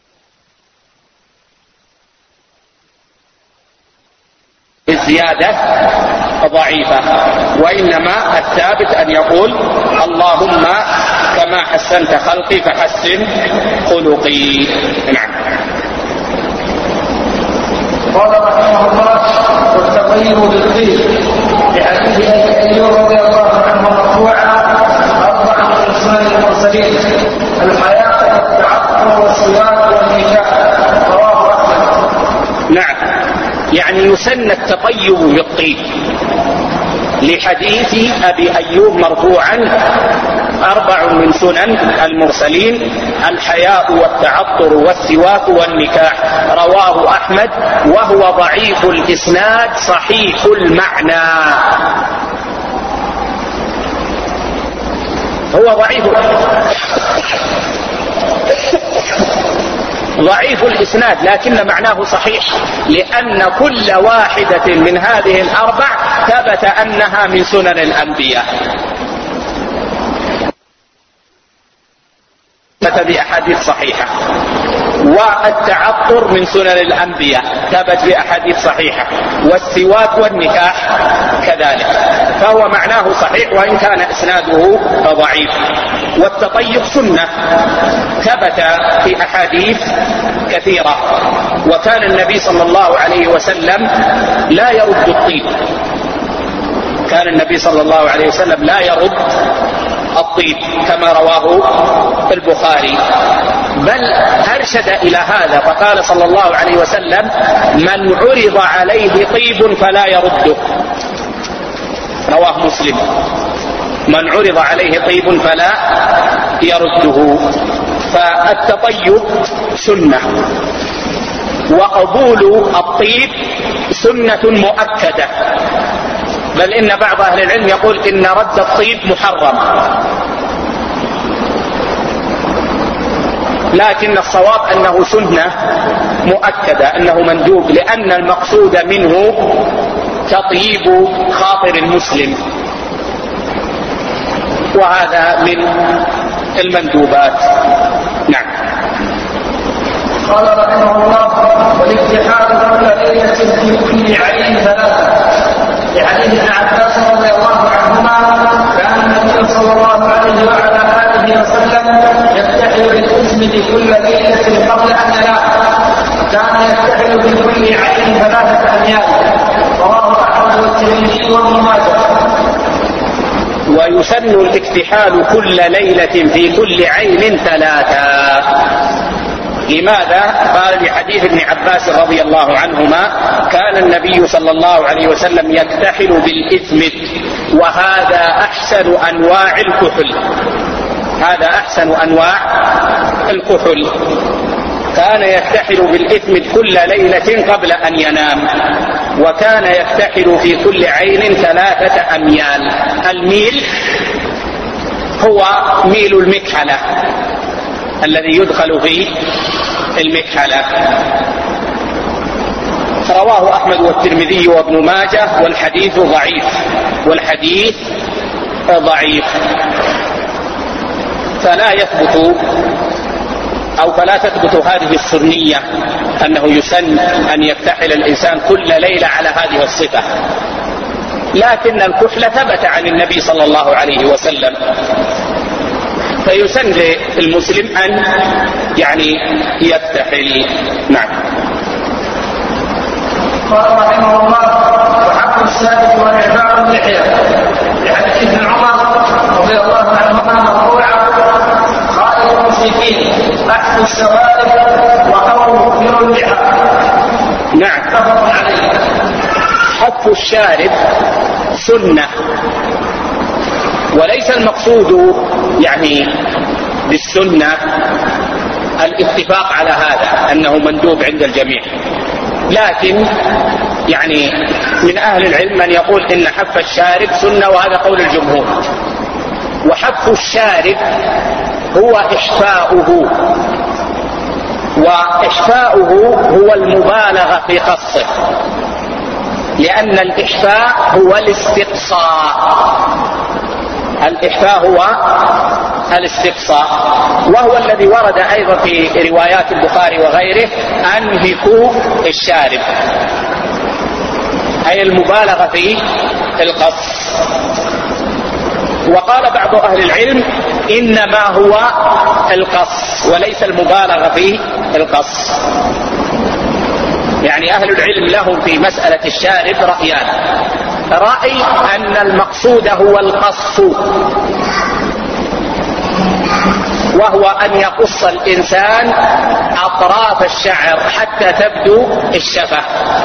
[SPEAKER 1] الزيادة ضعيفة، وإنما الثابت أن يقول اللهم كما حسنت خلقي فحسن خلقي. نعم.
[SPEAKER 2] قال رحمه الله والتطيب بالطيب لحديث أيوب رضي الله عنه مرفوعا 4 من سنن المرسلين الحياة والتعطر والسواك والنكاح، رواه أحمد.
[SPEAKER 1] نعم، يعني يسن التطيب بالطيب لحديث أبي أيوب مرفوعا 4 من سنن المرسلين الحياء والتعطر والسواك والنكاح، رواه أحمد، وهو ضعيف الإسناد صحيح المعنى، هو ضعيف الإسناد لكن معناه صحيح، لأن كل واحدة من هذه ال4 ثبت أنها من سنن الأنبياء، ثبت بأحاديث صحيحة، والتعطر من سنن الأنبياء ثبت بأحاديث صحيحة، والسواك والنكاح كذلك، فهو معناه صحيح وإن كان إسناده ضعيف. والتطيب سنة ثبت في أحاديث كثيرة، وكان النبي صلى الله عليه وسلم لا يرد الطيب، كان النبي صلى الله عليه وسلم لا يرد الطيب كما رواه البخاري، بل أرشد إلى هذا فقال صلى الله عليه وسلم من عرض عليه طيب فلا يرده، رواه مسلم، من عرض عليه طيب فلا يرده. فالتطيب سنة، وقبول الطيب سنة مؤكدة، بل إن بعض أهل العلم يقول إن رد الطيب محرم، لكن الصواب أنه سنة مؤكدة، أنه مندوب، لأن المقصود منه تطيب خاطر المسلم، وهذا من المندوبات. نعم.
[SPEAKER 2] قال رحمه الله والاجتهاد كل ليلة في كل عين 3، لحديث ابن عباس رضي الله عنهما كان النبي صلى الله عليه وعلى آله وسلم يفتحل بالاسم كل ليلة قبل أن ينام، كان يفتحل بكل عين 3 أميال، رواه أحمد والترمذي وابن ماجه.
[SPEAKER 1] ويسن الاكتحال كل ليلة في كل عين 3. لماذا؟ قال لحديث ابن عباس رضي الله عنهما كان النبي صلى الله عليه وسلم يكتحل بالإثمد، وهذا أحسن أنواع الكحل، هذا أحسن أنواع الكحل، كان يكتحل بالإثمد كل ليلة قبل أن ينام، وكان يكتحل في كل عين 3 أميال. الميل هو ميل المكحلة الذي يدخل فيه المكحلة، رواه أحمد والترمذي وابن ماجه، والحديث ضعيف، فلا تثبت هذه السنية أنه يسن أن يكتحل الإنسان كل ليلة على هذه الصفة، لكن الكحل ثبت عن النبي صلى الله عليه وسلم، فيسن للمسلم أن يعني يكتحل. نعم.
[SPEAKER 2] قال رحمه الله: وحق السادس وإعفاء اللحية، لحديث ابن عمر رضي الله عنهما مرفوعا: خالق المشركين أحفوا الشوارب وأوفروا اللحى.
[SPEAKER 1] نعم.
[SPEAKER 2] متفق عليه.
[SPEAKER 1] حف الشارب سنة، وليس المقصود يعني بالسنة الاتفاق على هذا أنه مندوب عند الجميع، لكن يعني من أهل العلم من يقول إن حف الشارب سنة، وهذا قول الجمهور. وحف الشارب هو إحفاؤه، وإحفاؤه هو المبالغة في قصه، لأن الإحفاء هو الاستقصاء. الإحفاء هو الاستقصاء، وهو الذي ورد أيضا في روايات البخاري وغيره: أنهكوا الشارب، أي المبالغة في القص. وقال بعض أهل العلم: إنما هو القص وليس المبالغة في القص. يعني أهل العلم لهم في مسألة الشارب رأيان: رأي أن المقصود هو القص، وهو أن يقص الإنسان أطراف الشعر حتى تبدو الشفة.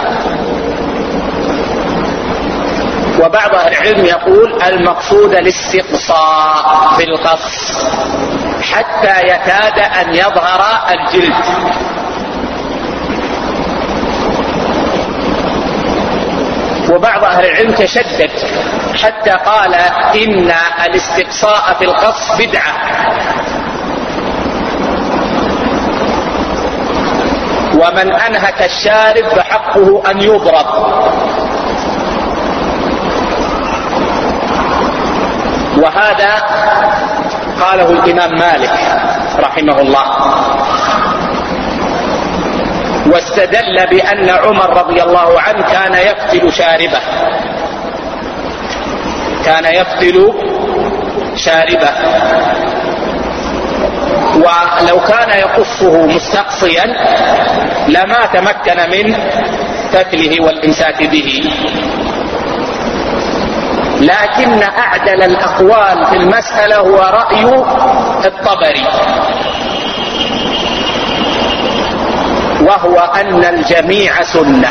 [SPEAKER 1] وبعض أهل العلم يقول المقصود الاستقصاء في القص حتى يكاد أن يظهر الجلد. وبعض أهل العلم تشدد حتى قال إن الاستقصاء في القص بدعة، ومن أنهك الشارب فحقه أن يضرب. وهذا قاله الإمام مالك رحمه الله، واستدل بأن عمر رضي الله عنه كان يفتل شاربه، كان يفتل شاربه، ولو كان يقصه مستقصيا لما تمكن من فتله والإمساك به. لكن أعدل الأقوال في المسألة هو رأي الطبري، وهو أن الجميع سنة،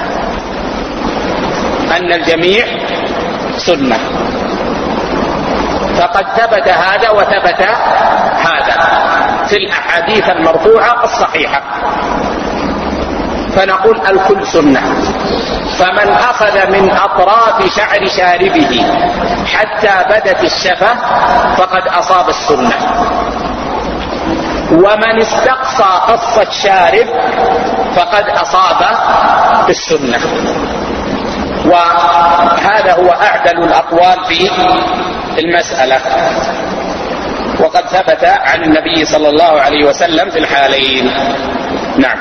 [SPEAKER 1] أن الجميع سنة. فقد ثبت هذا وثبت هذا في الأحاديث المرفوعة الصحيحة، فنقول الكل سنة. فمن أخذ من أطراف شعر شاربه حتى بدت الشفة فقد أصاب السنة، ومن استقصى قص الشارب فقد أصاب السنة. وهذا هو أعدل الأقوال في المسألة، وقد ثبت عن النبي صلى الله عليه وسلم في الحالين. نعم.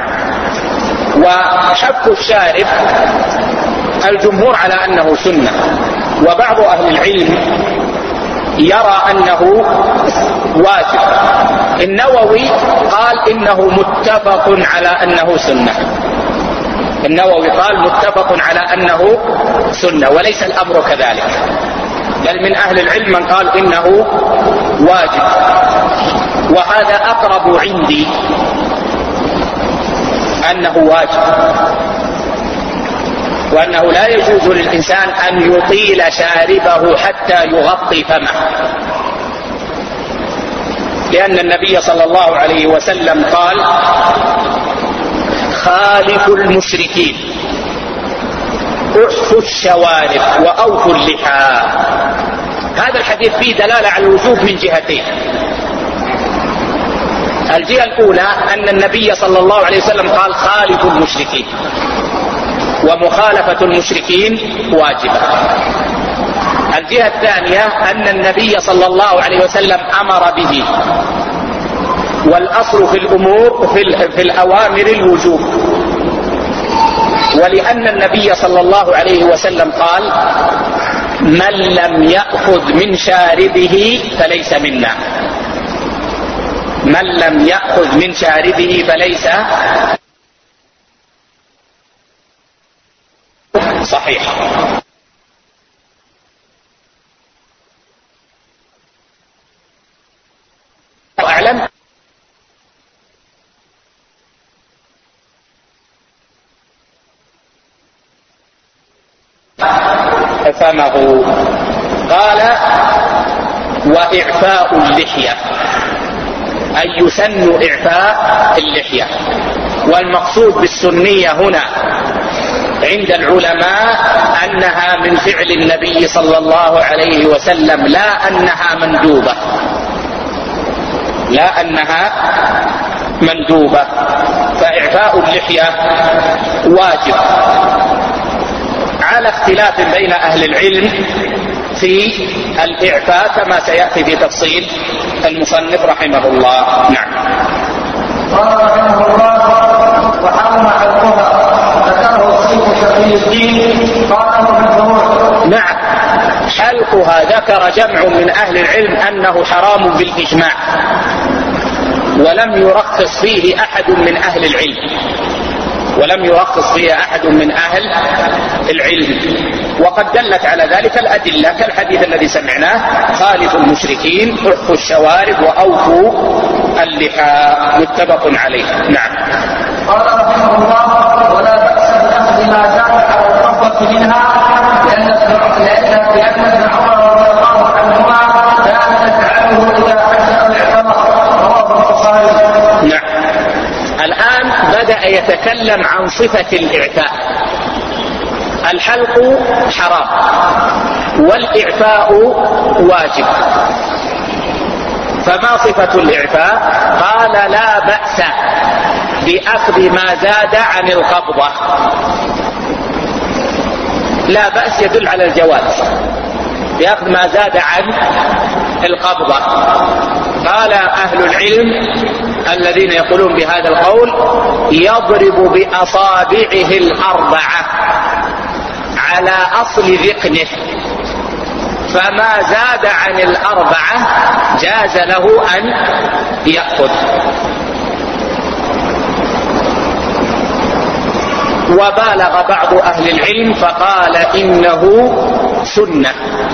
[SPEAKER 1] وحف الشارب الجمهور على أنه سنة، وبعض أهل العلم يرى أنه واجب. النووي قال إنه متفق على أنه سنة، النووي قال متفق على أنه سنة، وليس الأمر كذلك، بل من أهل العلم من قال إنه واجب. وهذا أقرب عندي أنه واجب، وأنه لا يجوز للإنسان أن يطيل شاربه حتى يغطي فمه، لأن النبي صلى الله عليه وسلم قال: خالفوا المشركين، احفوا الشوارب وأوفوا اللحى. هذا الحديث فيه دلالة على الوجوب من جهتين. الجهة الأولى أن النبي صلى الله عليه وسلم قال: خالفوا المشركين، ومخالفة المشركين واجبة. الجهة الثانية أن النبي صلى الله عليه وسلم أمر به، والأصل في الأمور في الأوامر الوجوب، ولأن النبي صلى الله عليه وسلم قال: من لم يأخذ من شاربه فليس منا. من لم يأخذ من شاربه فليس صحيح. أعلم. فمه. قال وإعفاء اللحية، أي يسن إعفاء اللحية. والمقصود بالسنية هنا عند العلماء أنها من فعل النبي صلى الله عليه وسلم، لا أنها مندوبة، لا أنها مندوبة. فإعفاء اللحية واجب على اختلاف بين أهل العلم في الإعفاء كما سيأتي في تفصيل المصنف رحمه الله. نعم.
[SPEAKER 2] قال رحمه الله وحرم حلقها، ذكره الشيخ شفيع الدين قاله في الفروع.
[SPEAKER 1] نعم، حلقها ذكر جمع من أهل العلم أنه حرام بالإجماع، ولم يرخص فيه أحد من أهل العلم، ولم يرخص فيه أحد من أهل العلم. وقد دلت على ذلك الأدلة كالحديث الذي سمعناه: خالفوا المشركين، احفوا الشوارب، وأوفوا اللحى، متفق عليه. نعم.
[SPEAKER 2] قال رحمه الله ولا بأس بأخذ ما زاد على الرغبة منها، لأن ابن عمر رضي الله عنهما كان يفعله إذا حج أو اعتمر، رواه البخاري.
[SPEAKER 1] نعم. الآن بدأ يتكلم عن صفة الإعفاء. الحلق حرام والإعفاء واجب، فما صفة الإعفاء؟ قال لا بأس بأخذ ما زاد عن القبضة. لا بأس يدل على الجواز بأخذ ما زاد عن القبضة. قال أهل العلم الذين يقولون بهذا القول: يضرب بأصابعه الأربعة على أصل ذقنه، فما زاد عن الأربعة جاز له أن يأخذ. وبالغ بعض أهل العلم فقال إنه سنة،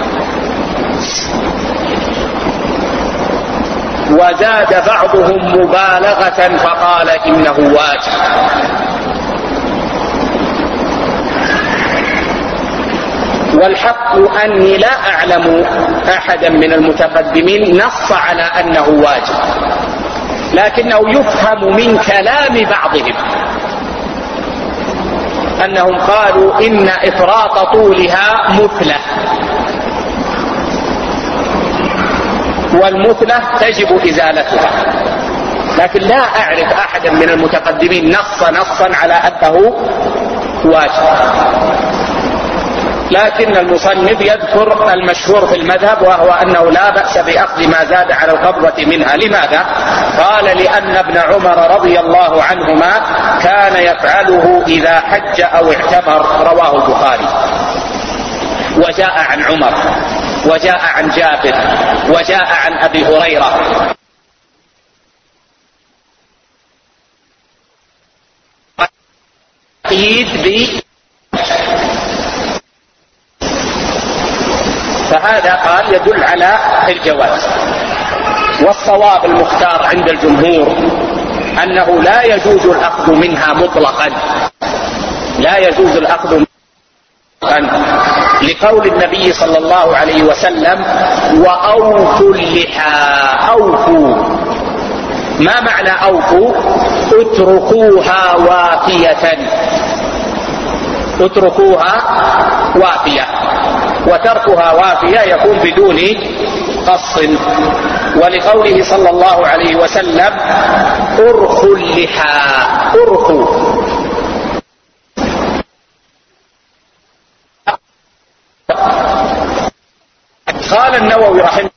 [SPEAKER 1] وزاد بعضهم مبالغة فقال إنه واجب. والحق أني لا أعلم أحدا من المتقدمين نص على أنه واجب، لكنه يفهم من كلام بعضهم أنهم قالوا إن إفراط طولها مثلة، والمثلة تجب إزالتها. لكن لا أعرف أحدا من المتقدمين نصا على أنه واجب. لكن المصنف يذكر المشهور في المذهب، وهو أنه لا بأس بأخذ ما زاد على القبضة منها. لماذا؟ قال: لأن ابن عمر رضي الله عنهما كان يفعله إذا حج أو اعتمر، رواه البخاري. وجاء عن عمر، وجاء عن جابر، وجاء عن أبي هريرة. فهذا قال يدل على الجواز. والصواب المختار عند الجمهور أنه لا يجوز الأخذ منها مطلقا، لا يجوز الأخذ مطلقا، لقول النبي صلى الله عليه وسلم: وأوفوا اللحى. أوفوا، ما معنى أوفوا؟ اتركوها وافية، اتركوها وافية. وتركها وافية يكون بدون قص. ولقوله صلى الله عليه وسلم: ارخوا اللحى. ارخوا، قال النووي رحمه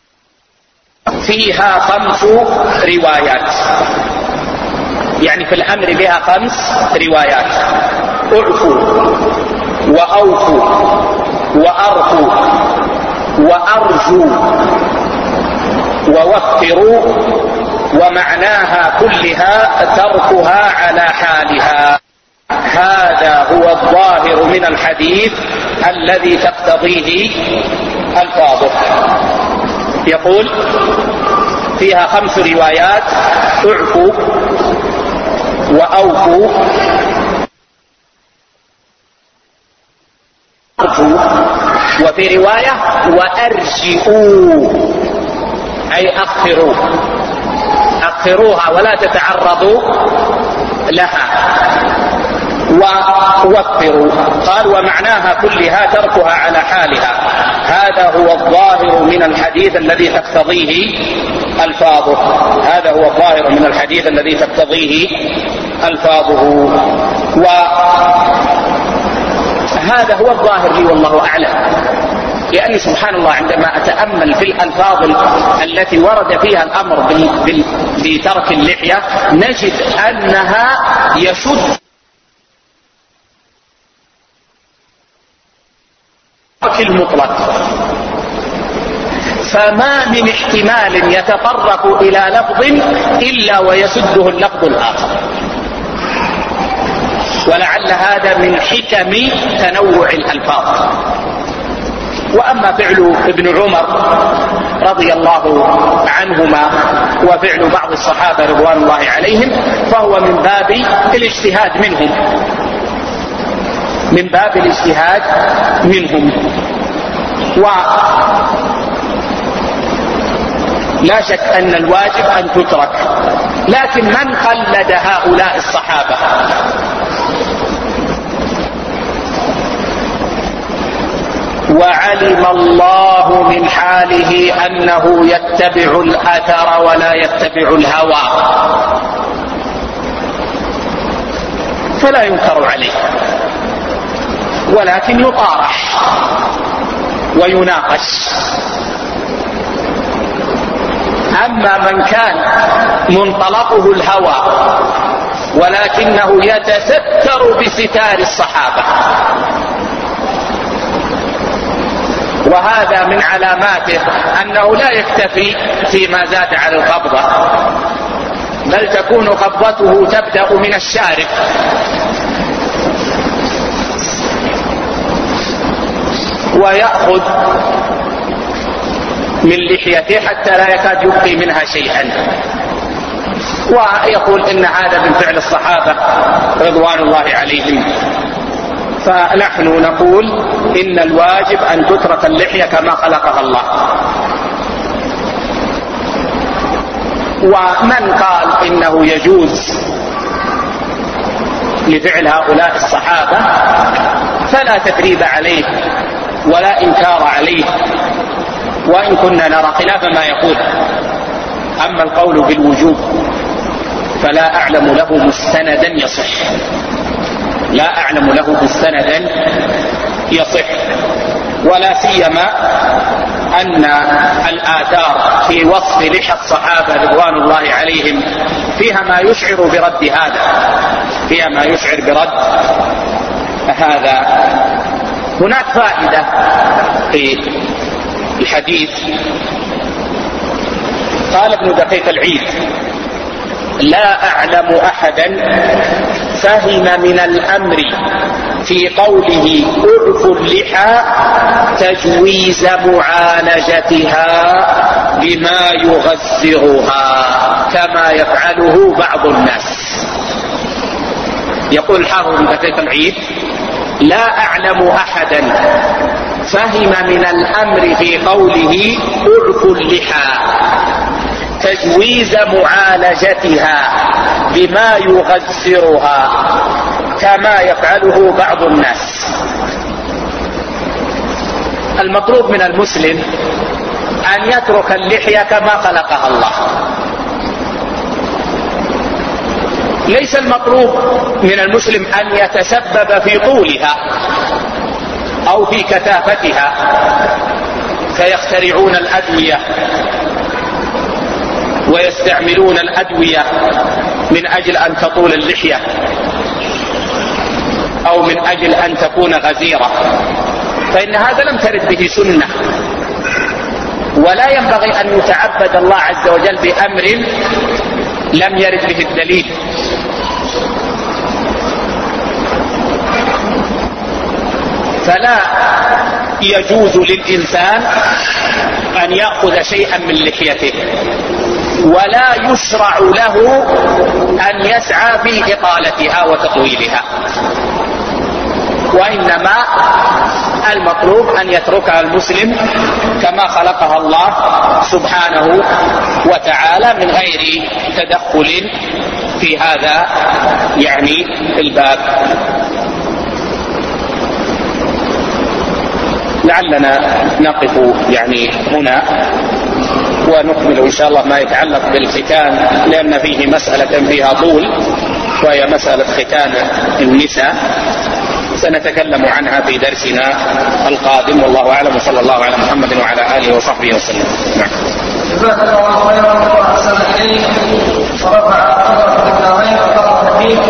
[SPEAKER 1] فيها 5 روايات، يعني في الأمر بها 5 روايات: اعفوا، وأوفوا، وأرخوا، وأرجوا، ووفروا، ومعناها كلها تركها على حالها. هذا هو الظاهر من الحديث الذي تقتضيه ألفاظه. يقول فيها 5 روايات: اعفوا وأوفوا وفي رواية وأرجئوا أي أخروها ولا تتعرضوا لها، ووفروا. قال ومعناها كلها تركها على حالها. هذا هو الظاهر من الحديث الذي تقتضيه ألفاظه. هذا هو الظاهر من الحديث الذي تقتضيه ألفاظه، وهذا هو الظاهر لي والله أعلم. لأني سبحان الله عندما أتأمل في الألفاظ التي ورد فيها الأمر بترك اللحية نجد أنها يشد المطلق، فما من احتمال يتطرق إلى لفظ إلا ويسده اللفظ الآخر، ولعل هذا من حكم تنوع الألفاظ. وأما فعل ابن عمر رضي الله عنهما وفعل بعض الصحابة رضوان الله عليهم فهو من باب الاجتهاد منهم، ولا شك أن الواجب أن تترك. لكن من قلد هؤلاء الصحابة وعلم الله من حاله أنه يتبع الأثر ولا يتبع الهوى فلا ينكر عليه، ولكن يطارح ويناقش. أما من كان منطلقه الهوى ولكنه يتستر بستار الصحابة، وهذا من علاماته أنه لا يكتفي فيما زاد على القبضة، بل تكون قبضته تبدأ من الشارب ويأخذ من لحيته حتى لا يكاد يبقي منها شيئا، ويقول إن هذا من فعل الصحابة رضوان الله عليهم. فنحن نقول إن الواجب أن تترك اللحية كما خلقها الله. ومن قال إنه يجوز لفعل هؤلاء الصحابة فلا تثريب عليه ولا إنكار عليه، وإن كنا نرى خلاف ما يقول. أما القول بالوجوب فلا أعلم له مستندا يصح، لا أعلم له مستندا يصح، ولا سيما أن الآثار في وصف لحى الصحابة رضوان الله عليهم فيها ما يشعر برد هذا، فيها ما يشعر برد هذا. هناك فائدة في الحديث. قال ابن دقيق العيد: لا أعلم أحدا فهم من الأمر في قوله اعفوا اللحى تجويز معالجتها بما يغزرها كما يفعله بعض الناس. يقول الحافظ ابن دقيق العيد: لا أعلم أحدا فهم من الأمر في قوله اعفوا اللحى تجويز معالجتها بما يغزرها كما يفعله بعض الناس. المطلوب من المسلم أن يترك اللحية كما خلقها الله، ليس المطلوب من المسلم أن يتسبب في طولها أو في كثافتها فيخترعون الأدوية ويستعملون الأدوية من أجل أن تطول اللحية أو من أجل أن تكون غزيرة، فإن هذا لم ترد به سنة ولا ينبغي أن يتعبد الله عز وجل بأمر لم يرد به الدليل. فلا يجوز للإنسان أن يأخذ شيئا من لحيته، ولا يشرع له أن يسعى في إطالتها وتطويلها، وإنما المطلوب أن يتركها المسلم كما خلقها الله سبحانه وتعالى من غير تدخل في هذا يعني الباب. لعلنا نقف يعني هنا ونكمل إن شاء الله ما يتعلق بالختان، لأن فيه مسألة فيها طول، وهي مسألة ختان النساء، سنتكلم عنها في درسنا القادم، والله أعلم، وصلى الله على محمد وعلى آله وصحبه وسلم. نعم.
[SPEAKER 2] جزاك الله خيرا وأحسن إليك ورفع قدرك الدارين وبارك فيك.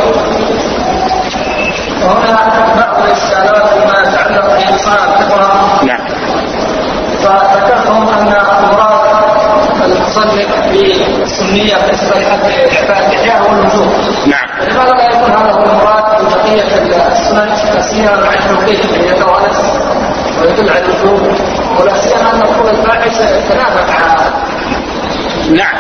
[SPEAKER 2] وهنا بعض الإشكالات فيما يتعلق بإنسان الفطرة.
[SPEAKER 1] نعم.
[SPEAKER 2] فذكرتم أن المراد المصنف بالسنية بالنسبة للإحياء والوجوب.
[SPEAKER 1] نعم.
[SPEAKER 2] لماذا لا يكون هذا هو المراد ببقية السنن، لا سيما مع التوقيت الذي يتوالد ويدل على الوجوب، ولا سيما أن القول الفاحش يتنافى مع هذا؟
[SPEAKER 1] نعم.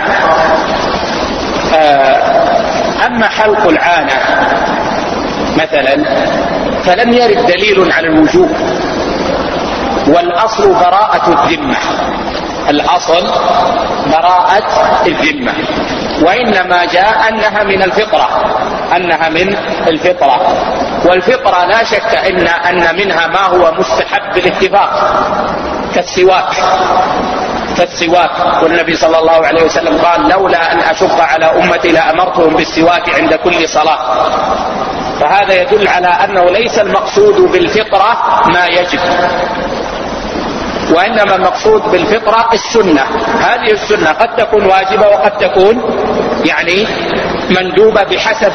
[SPEAKER 1] أما حلق العانة مثلا فلم يرد دليل على الوجوب، والأصل براءة الذمة، الأصل براءة الذمة، وإنما جاء أنها من الفطرة، أنها من الفطرة، والفطرة لا شك أن منها ما هو مستحب بالاتفاق كالسواك، والنبي صلى الله عليه وسلم قال: لولا أن أشق على أمتي لأمرتهم بالسواك عند كل صلاة. فهذا يدل على أنه ليس المقصود بالفطرة ما يجب، وإنما المقصود بالفطرة السنة. هذه السنة قد تكون واجبة وقد تكون يعني مندوبة بحسب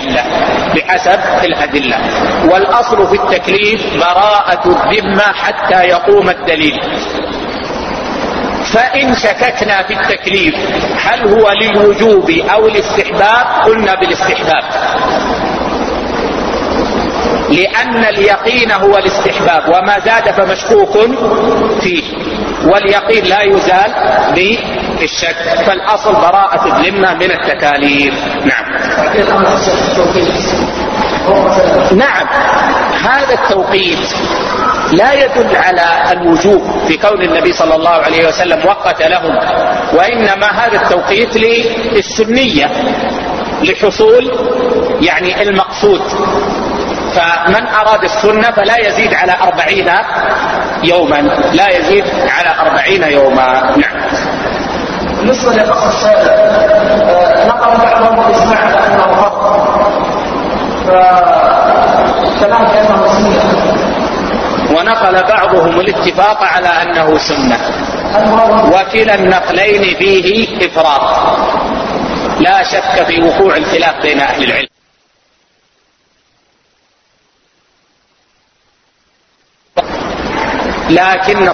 [SPEAKER 1] الأدلة. والأصل في التكليف براءة الذمة حتى يقوم الدليل. فإن شككنا في التكليف هل هو للوجوب أو الاستحباب، قلنا بالاستحباب، لأن اليقين هو الاستحباب، وما زاد فمشكوك فيه، واليقين لا يزال بالشك، فالأصل براءة الذمة من التكاليف. نعم. هذا التوقيت لا يدل على الوجوب في كون النبي صلى الله عليه وسلم وقت لهم، وإنما هذا التوقيت للسنية لحصول يعني المقصود. فمن أراد السنة فلا يزيد على 40 يوما، لا يزيد على 40 يوما. نعم.
[SPEAKER 2] بالنسبة لقص الشارع نقل بعضهم الإجماع على أنه فرض، فكلام كأنه سنة،
[SPEAKER 1] ونقل بعضهم الاتفاق على أنه سنة، وكلا النقلين فيه إفراط، لا شك في وقوع الخلاف بين أهل العلم. لكن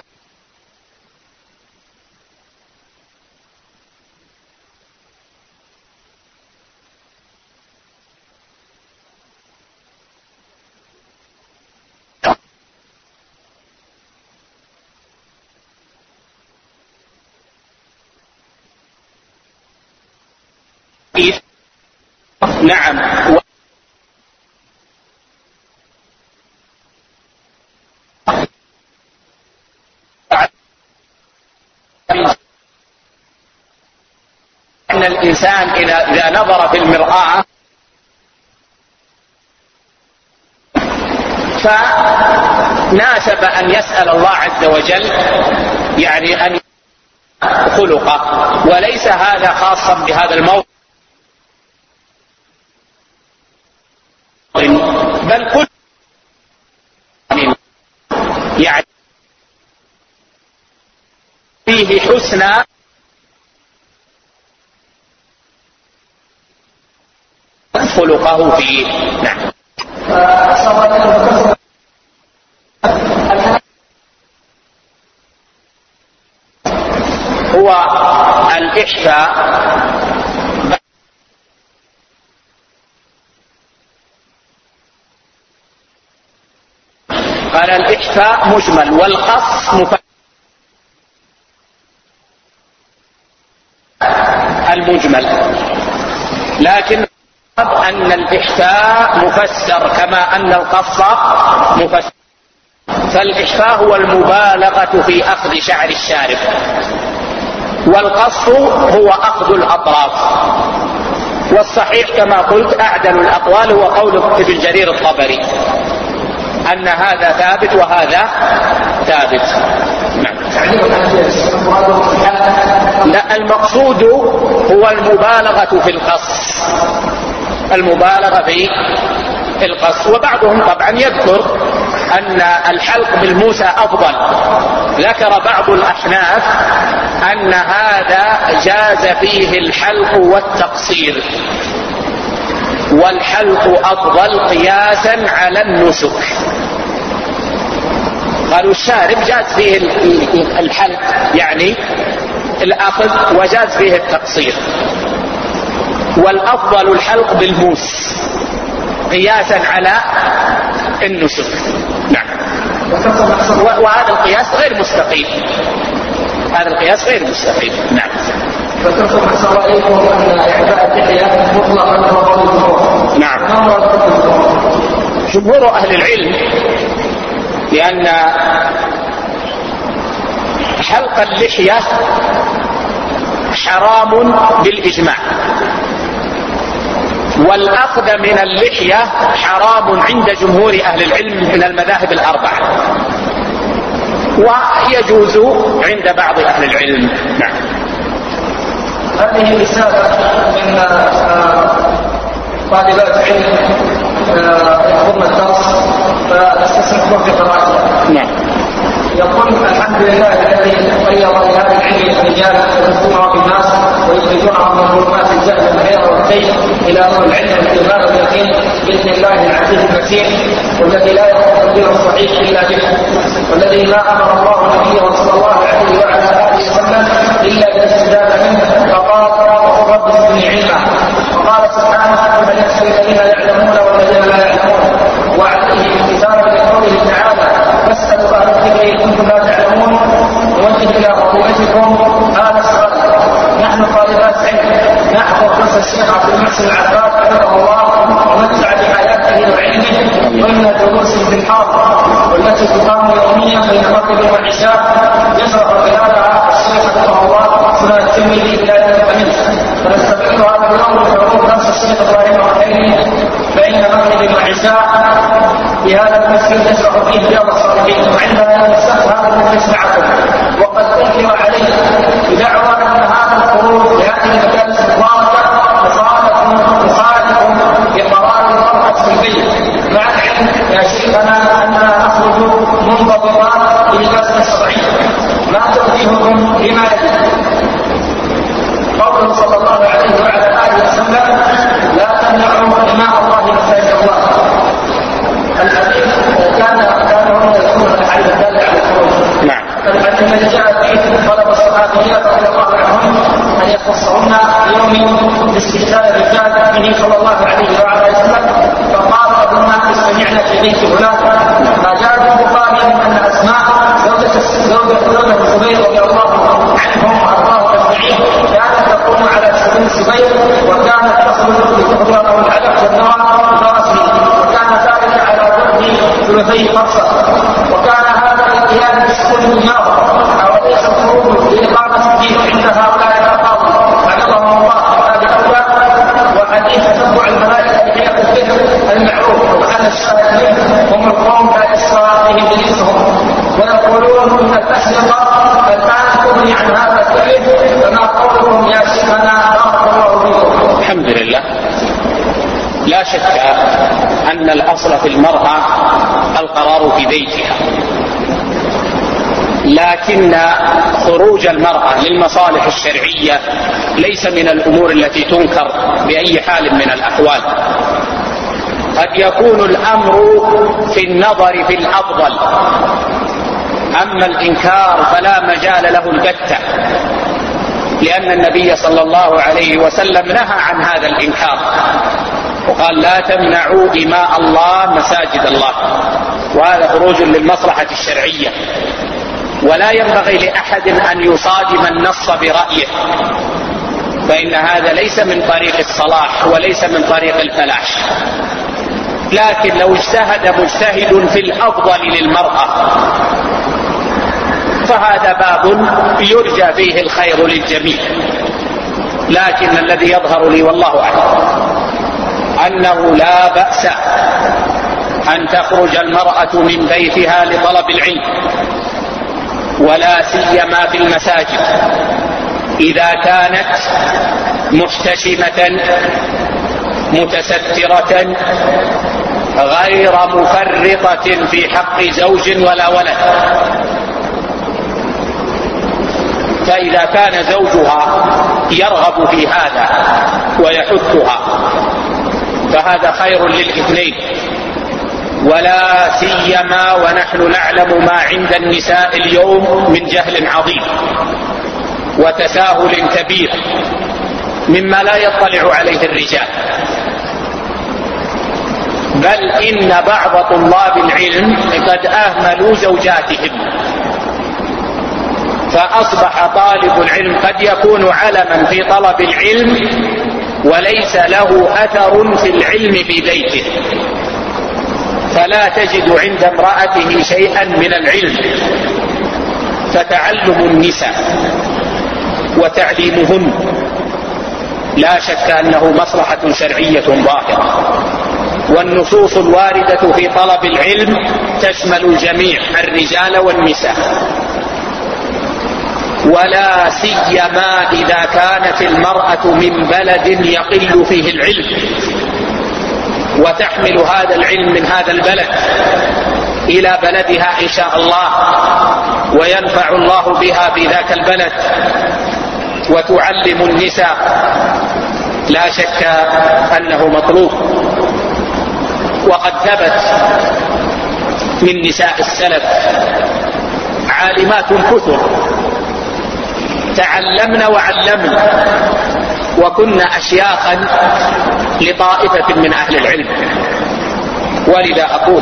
[SPEAKER 1] نعم. أن الإنسان إذا نظر في المرآة فناسب أن يسأل الله عز وجل يعني أن خلقه، وليس هذا خاصا بهذا الموضوع، بل كل يعني فيه حسنى خلقه فيه. نعم. الإحفاء مجمل والقص المجمل، لكن أن الإحفاء مفسر كما أن القص مفسر. فالإحفاء هو المبالغة في أخذ شعر الشارب، والقص هو أخذ الأطراف. والصحيح كما قلت أعدل الأقوال هو قول ابن جرير الطبري أن هذا ثابت وهذا ثابت. لا، المقصود هو المبالغة في القص، المبالغة في القص. وبعضهم طبعا يذكر أن الحلق بالموسى أفضل. ذكر بعض الأحناف أن هذا جاز فيه الحلق والتقصير، والحلق أفضل قياسا على النسك. قالوا الشارب جاز فيه الحلق يعني الأخذ، وجاز فيه التقصير، والأفضل الحلق بالموس قياسا على النسك. نعم. وهذا القياس غير مستقيم، هذا القياس غير مستقيم. نعم.
[SPEAKER 2] فكرتم أحسن رأيكم أن إعفاء اللحية مطلقا هو قول الجمهور.
[SPEAKER 1] نعم. جمهور أهل العلم لأن حلق اللحية حرام بالإجماع، والأخذ من اللحية حرام عند جمهور أهل العلم من المذاهب الأربعة، ويجوز عند بعض أهل العلم. نعم.
[SPEAKER 2] هذه رسالة من طالبات علم يحضرن الدرس فاستسمحوا في قراءتها.
[SPEAKER 1] نعم.
[SPEAKER 2] يقول الحمد لله الذي خير لهذا العلم الرجال يدرسونه في الناس ويخرجونهم من ظلمات الجهل والحيرة والكيد الى نور العلم والايمان واليقين باذن الله العزيز المتين، والذي لا يكون التدبير الصحيح الا به، والذي ما امر الله نبيه صلى الله عليه وعلى اله وسلم الا بالاستزاده منه، فقال رب زدني علما. وقال سبحانه هل يستوي الذين يعلمون والذين لا يعلمون. وعليه الكتاب لقوله تعالى فاسالوا اهل الذكر ان كنتم لا تعلمون ووجه الى فضيلتكم هذا السؤال. نحن طالبات علم نحضر درس الشيخ عبد المحسن العباد حفظه الله ونتبع بحياته وعلمه ضمن دروس في الحاضر، والتي تقام يوميا بين المغرب والعشاء، يشرف خلالها الشيخ حفظه الله سنة الترمذي الى يوم الخميس. فنستغل هذا اليوم لحضور درس الشيخ ابراهيم الرحيمي بين المغرب والعشاء في هذا المسجد يشرح فيه رياض الصالحين، وعندنا نستغل هذا المجلس معكم. وقد انكر عليه بدعوى ان هذا الخروج لهذه المجالس المباركه مخالف لقرار المرأة السلبية، مع العلم يا شيخنا اننا نخرج منضبطات بلباسنا الشرعي ما توجيهكم لما يجب. قوله صلى الله عليه وعلى اله وسلم لا تمنعوا اماء الله مساجد الله. الحديث كان هم يذكرون الحديث الدال على الخروج.
[SPEAKER 1] نعم.
[SPEAKER 2] فالحديث الذي جاء فيه طلب الصحابيات رضي الله عنهم ان يختصرن يوم باستقبال الرجال به صلى الله عليه وعلى وسلم، فقال لهن استمعن في بيت فلان. ما جاء في البخاري ان اسماء زوجة الزبير رضي الله عنهم وارضاه اجمعين كانت تقوم على سبيل الزبير، وكانت تصل لتحضر له العلف والنوى براسه، وكان ذلك على بعد ثلثي فرصه، وكان هذا الاتيان بسكون النار وليس الخروج لاقامه الدين عند هؤلاء الافاضل حفظهم الله. هذه اولى. وحديث تتبع الملائكه بحياه الذكر المعروف، وان الشاهد منه هم القوم لا يسرى بهم بلسهم ويقولون ان الاشرقه الان تغني عن هذا كله، فما قولكم يا شيخنا بارك الله فيكم.
[SPEAKER 1] الحمد لله. لا شك أن الأصل في المرأة القرار في بيتها، لكن خروج المرأة للمصالح الشرعية ليس من الأمور التي تنكر بأي حال من الأحوال. قد يكون الأمر في النظر في الأفضل، أما الإنكار فلا مجال له البتة. لأن النبي صلى الله عليه وسلم نهى عن هذا الإنكار وقال لا تمنعوا إماء الله مساجد الله، وهذا خروج للمصلحة الشرعية، ولا ينبغي لأحد أن يصادم النص برأيه، فإن هذا ليس من طريق الصلاح وليس من طريق الفلاح. لكن لو اجتهد مجتهد في الأفضل للمرأة فهذا باب يرجى فيه الخير للجميع، لكن الذي يظهر لي والله أعلم أنه لا بأس أن تخرج المرأة من بيتها لطلب العلم، ولا سيما في المساجد إذا كانت محتشمة متسترة غير مفرطة في حق زوج ولا ولد. فإذا كان زوجها يرغب في هذا ويحثها فهذا خير للاثنين، ولا سيما ونحن نعلم ما عند النساء اليوم من جهل عظيم وتساهل كبير مما لا يطلع عليه الرجال. بل إن بعض طلاب العلم قد أهملوا زوجاتهم، فأصبح طالب العلم قد يكون علما في طلب العلم وليس له أثر في العلم في بيته، فلا تجد عند امرأته شيئا من العلم. فتعلم النساء وتعليمهن لا شك أنه مصلحة شرعية ظاهرة، والنصوص الواردة في طلب العلم تشمل الجميع الرجال والنساء، ولا سيما إذا كانت المرأة من بلد يقل فيه العلم وتحمل هذا العلم من هذا البلد إلى بلدها إن شاء الله وينفع الله بها في ذاك البلد وتعلم النساء، لا شك أنه مطلوب. وقد ثبت من نساء السلف عالمات كثر تعلمن وعلمن وكن أشياخا لطائفة من أهل العلم. ولذا أقول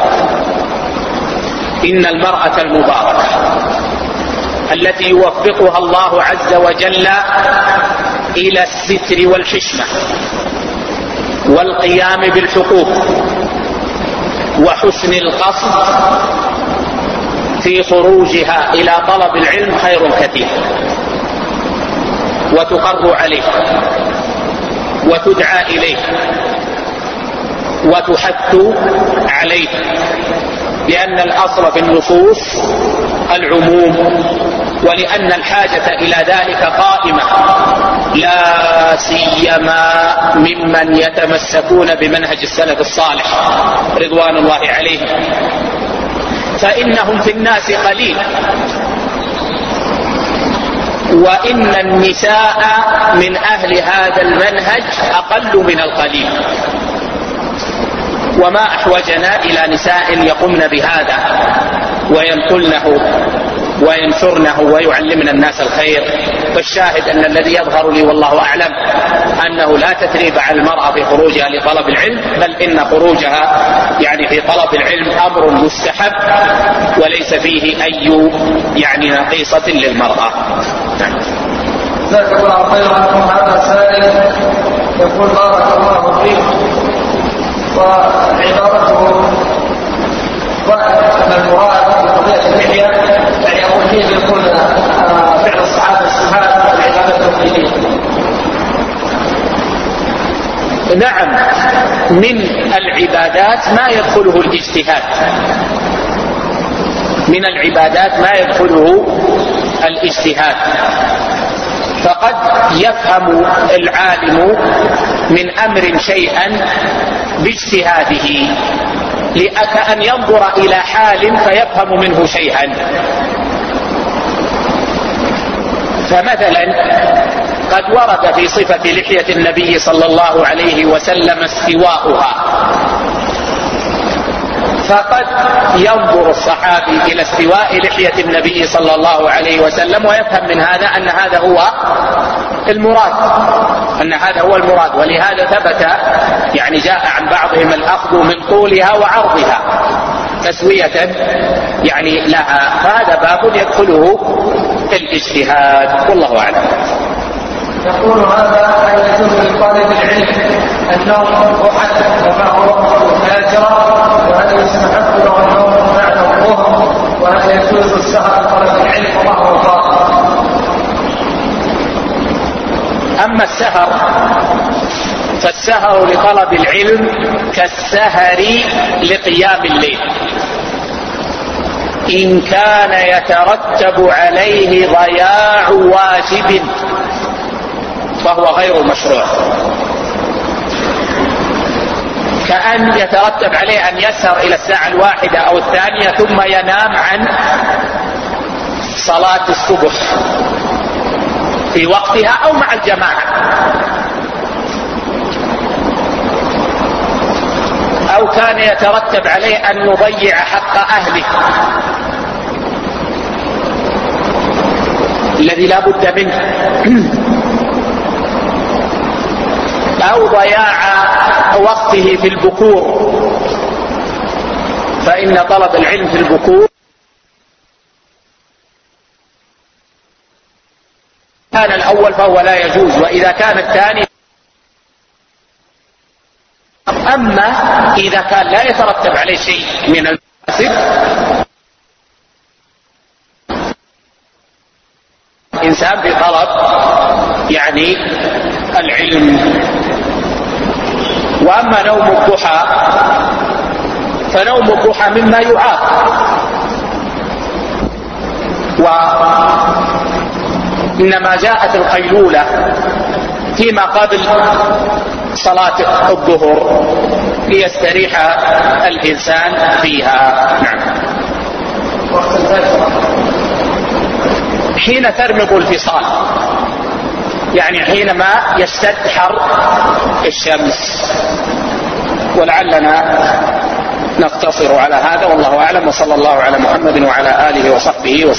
[SPEAKER 1] إن المرأة المباركة التي يوفقها الله عز وجل إلى الستر والحشمة والقيام بالحقوق وحسن القصد في خروجها إلى طلب العلم خير كثير، وتقر عليه وتدعى إليه وتحث عليه، لأن الأصل في النصوص العموم، ولأن الحاجة إلى ذلك قائمة لا سيما ممن يتمسكون بمنهج السلف الصالح رضوان الله عليهم، فإنهم في الناس قليل، وإن النساء من أهل هذا المنهج أقل من القليل. وما أحوجنا إلى نساء يقمن بهذا وينقلنه وينشرنه ويعلمنا الناس الخير. فالشاهد أن الذي يظهر لي والله أعلم أنه لا تثريب على المرأة في خروجها لطلب العلم، بل إن خروجها يعني في طلب العلم أمر مستحب وليس فيه أي يعني نقيصة للمرأة.
[SPEAKER 2] جزاك الله خيرا. هذا سائل يقول بارك الله فيك، وعبارته أن المراد بقضية اللحية يعني أقول كيف يكون فعل الصحابة السبحان العبادة التوحيدية؟
[SPEAKER 1] نعم، من العبادات ما يدخله الاجتهاد، من العبادات ما يدخله الاجتهاد، فقد يفهم العالم من أمر شيئا باجتهاده لأن ينظر إلى حال فيفهم منه شيئا. فمثلا قد ورد في صفة لحية النبي صلى الله عليه وسلم استواؤها، فقد ينظر الصحابي إلى استواء لحية النبي صلى الله عليه وسلم ويفهم من هذا أن هذا هو المراد، ولهذا ثبت يعني جاء عن بعضهم الأخذ من طولها وعرضها تسوية يعني لها، فهذا باب يدخله الاجتهاد والله أعلم.
[SPEAKER 2] يقول هذا لا يجوز لطالب العلم النوم ضحى وما هو فاجرا، وهل يستحب له النوم بعد الظهر، وهل يجوز السهر لطالب العلم وما هو باطل؟
[SPEAKER 1] أما السهر فالسهر لطلب العلم كالسهر لقيام الليل إن كان يترتب عليه ضياع واجب فهو غير مشروع، كأن يترتب عليه أن يسهر إلى الساعة 1 أو 2 ثم ينام عن صلاة الصبح في وقتها أو مع الجماعة، أو كان يترتب عليه أن يضيع حق أهله الذي لا بد منه، أو ضياع وقته في البكور، فإن طلب العلم في البكور كان الأول فهو لا يجوز، وإذا كان الثاني. أما إذا كان لا يترتب عليه شيء من المفاسد إنسان بطلب يعني العلم. وأما نوم الضحى فنوم الضحى مما يعاق، وإنما جاءت القيلولة فيما قبل صلاة الظهر ليستريح الإنسان فيها. نعم. حين ترمض الفصال يعني حينما يشتد حر الشمس، ولعلنا نقتصر على هذا والله أعلم، وصلى الله على محمد وعلى آله وصحبه وسلم.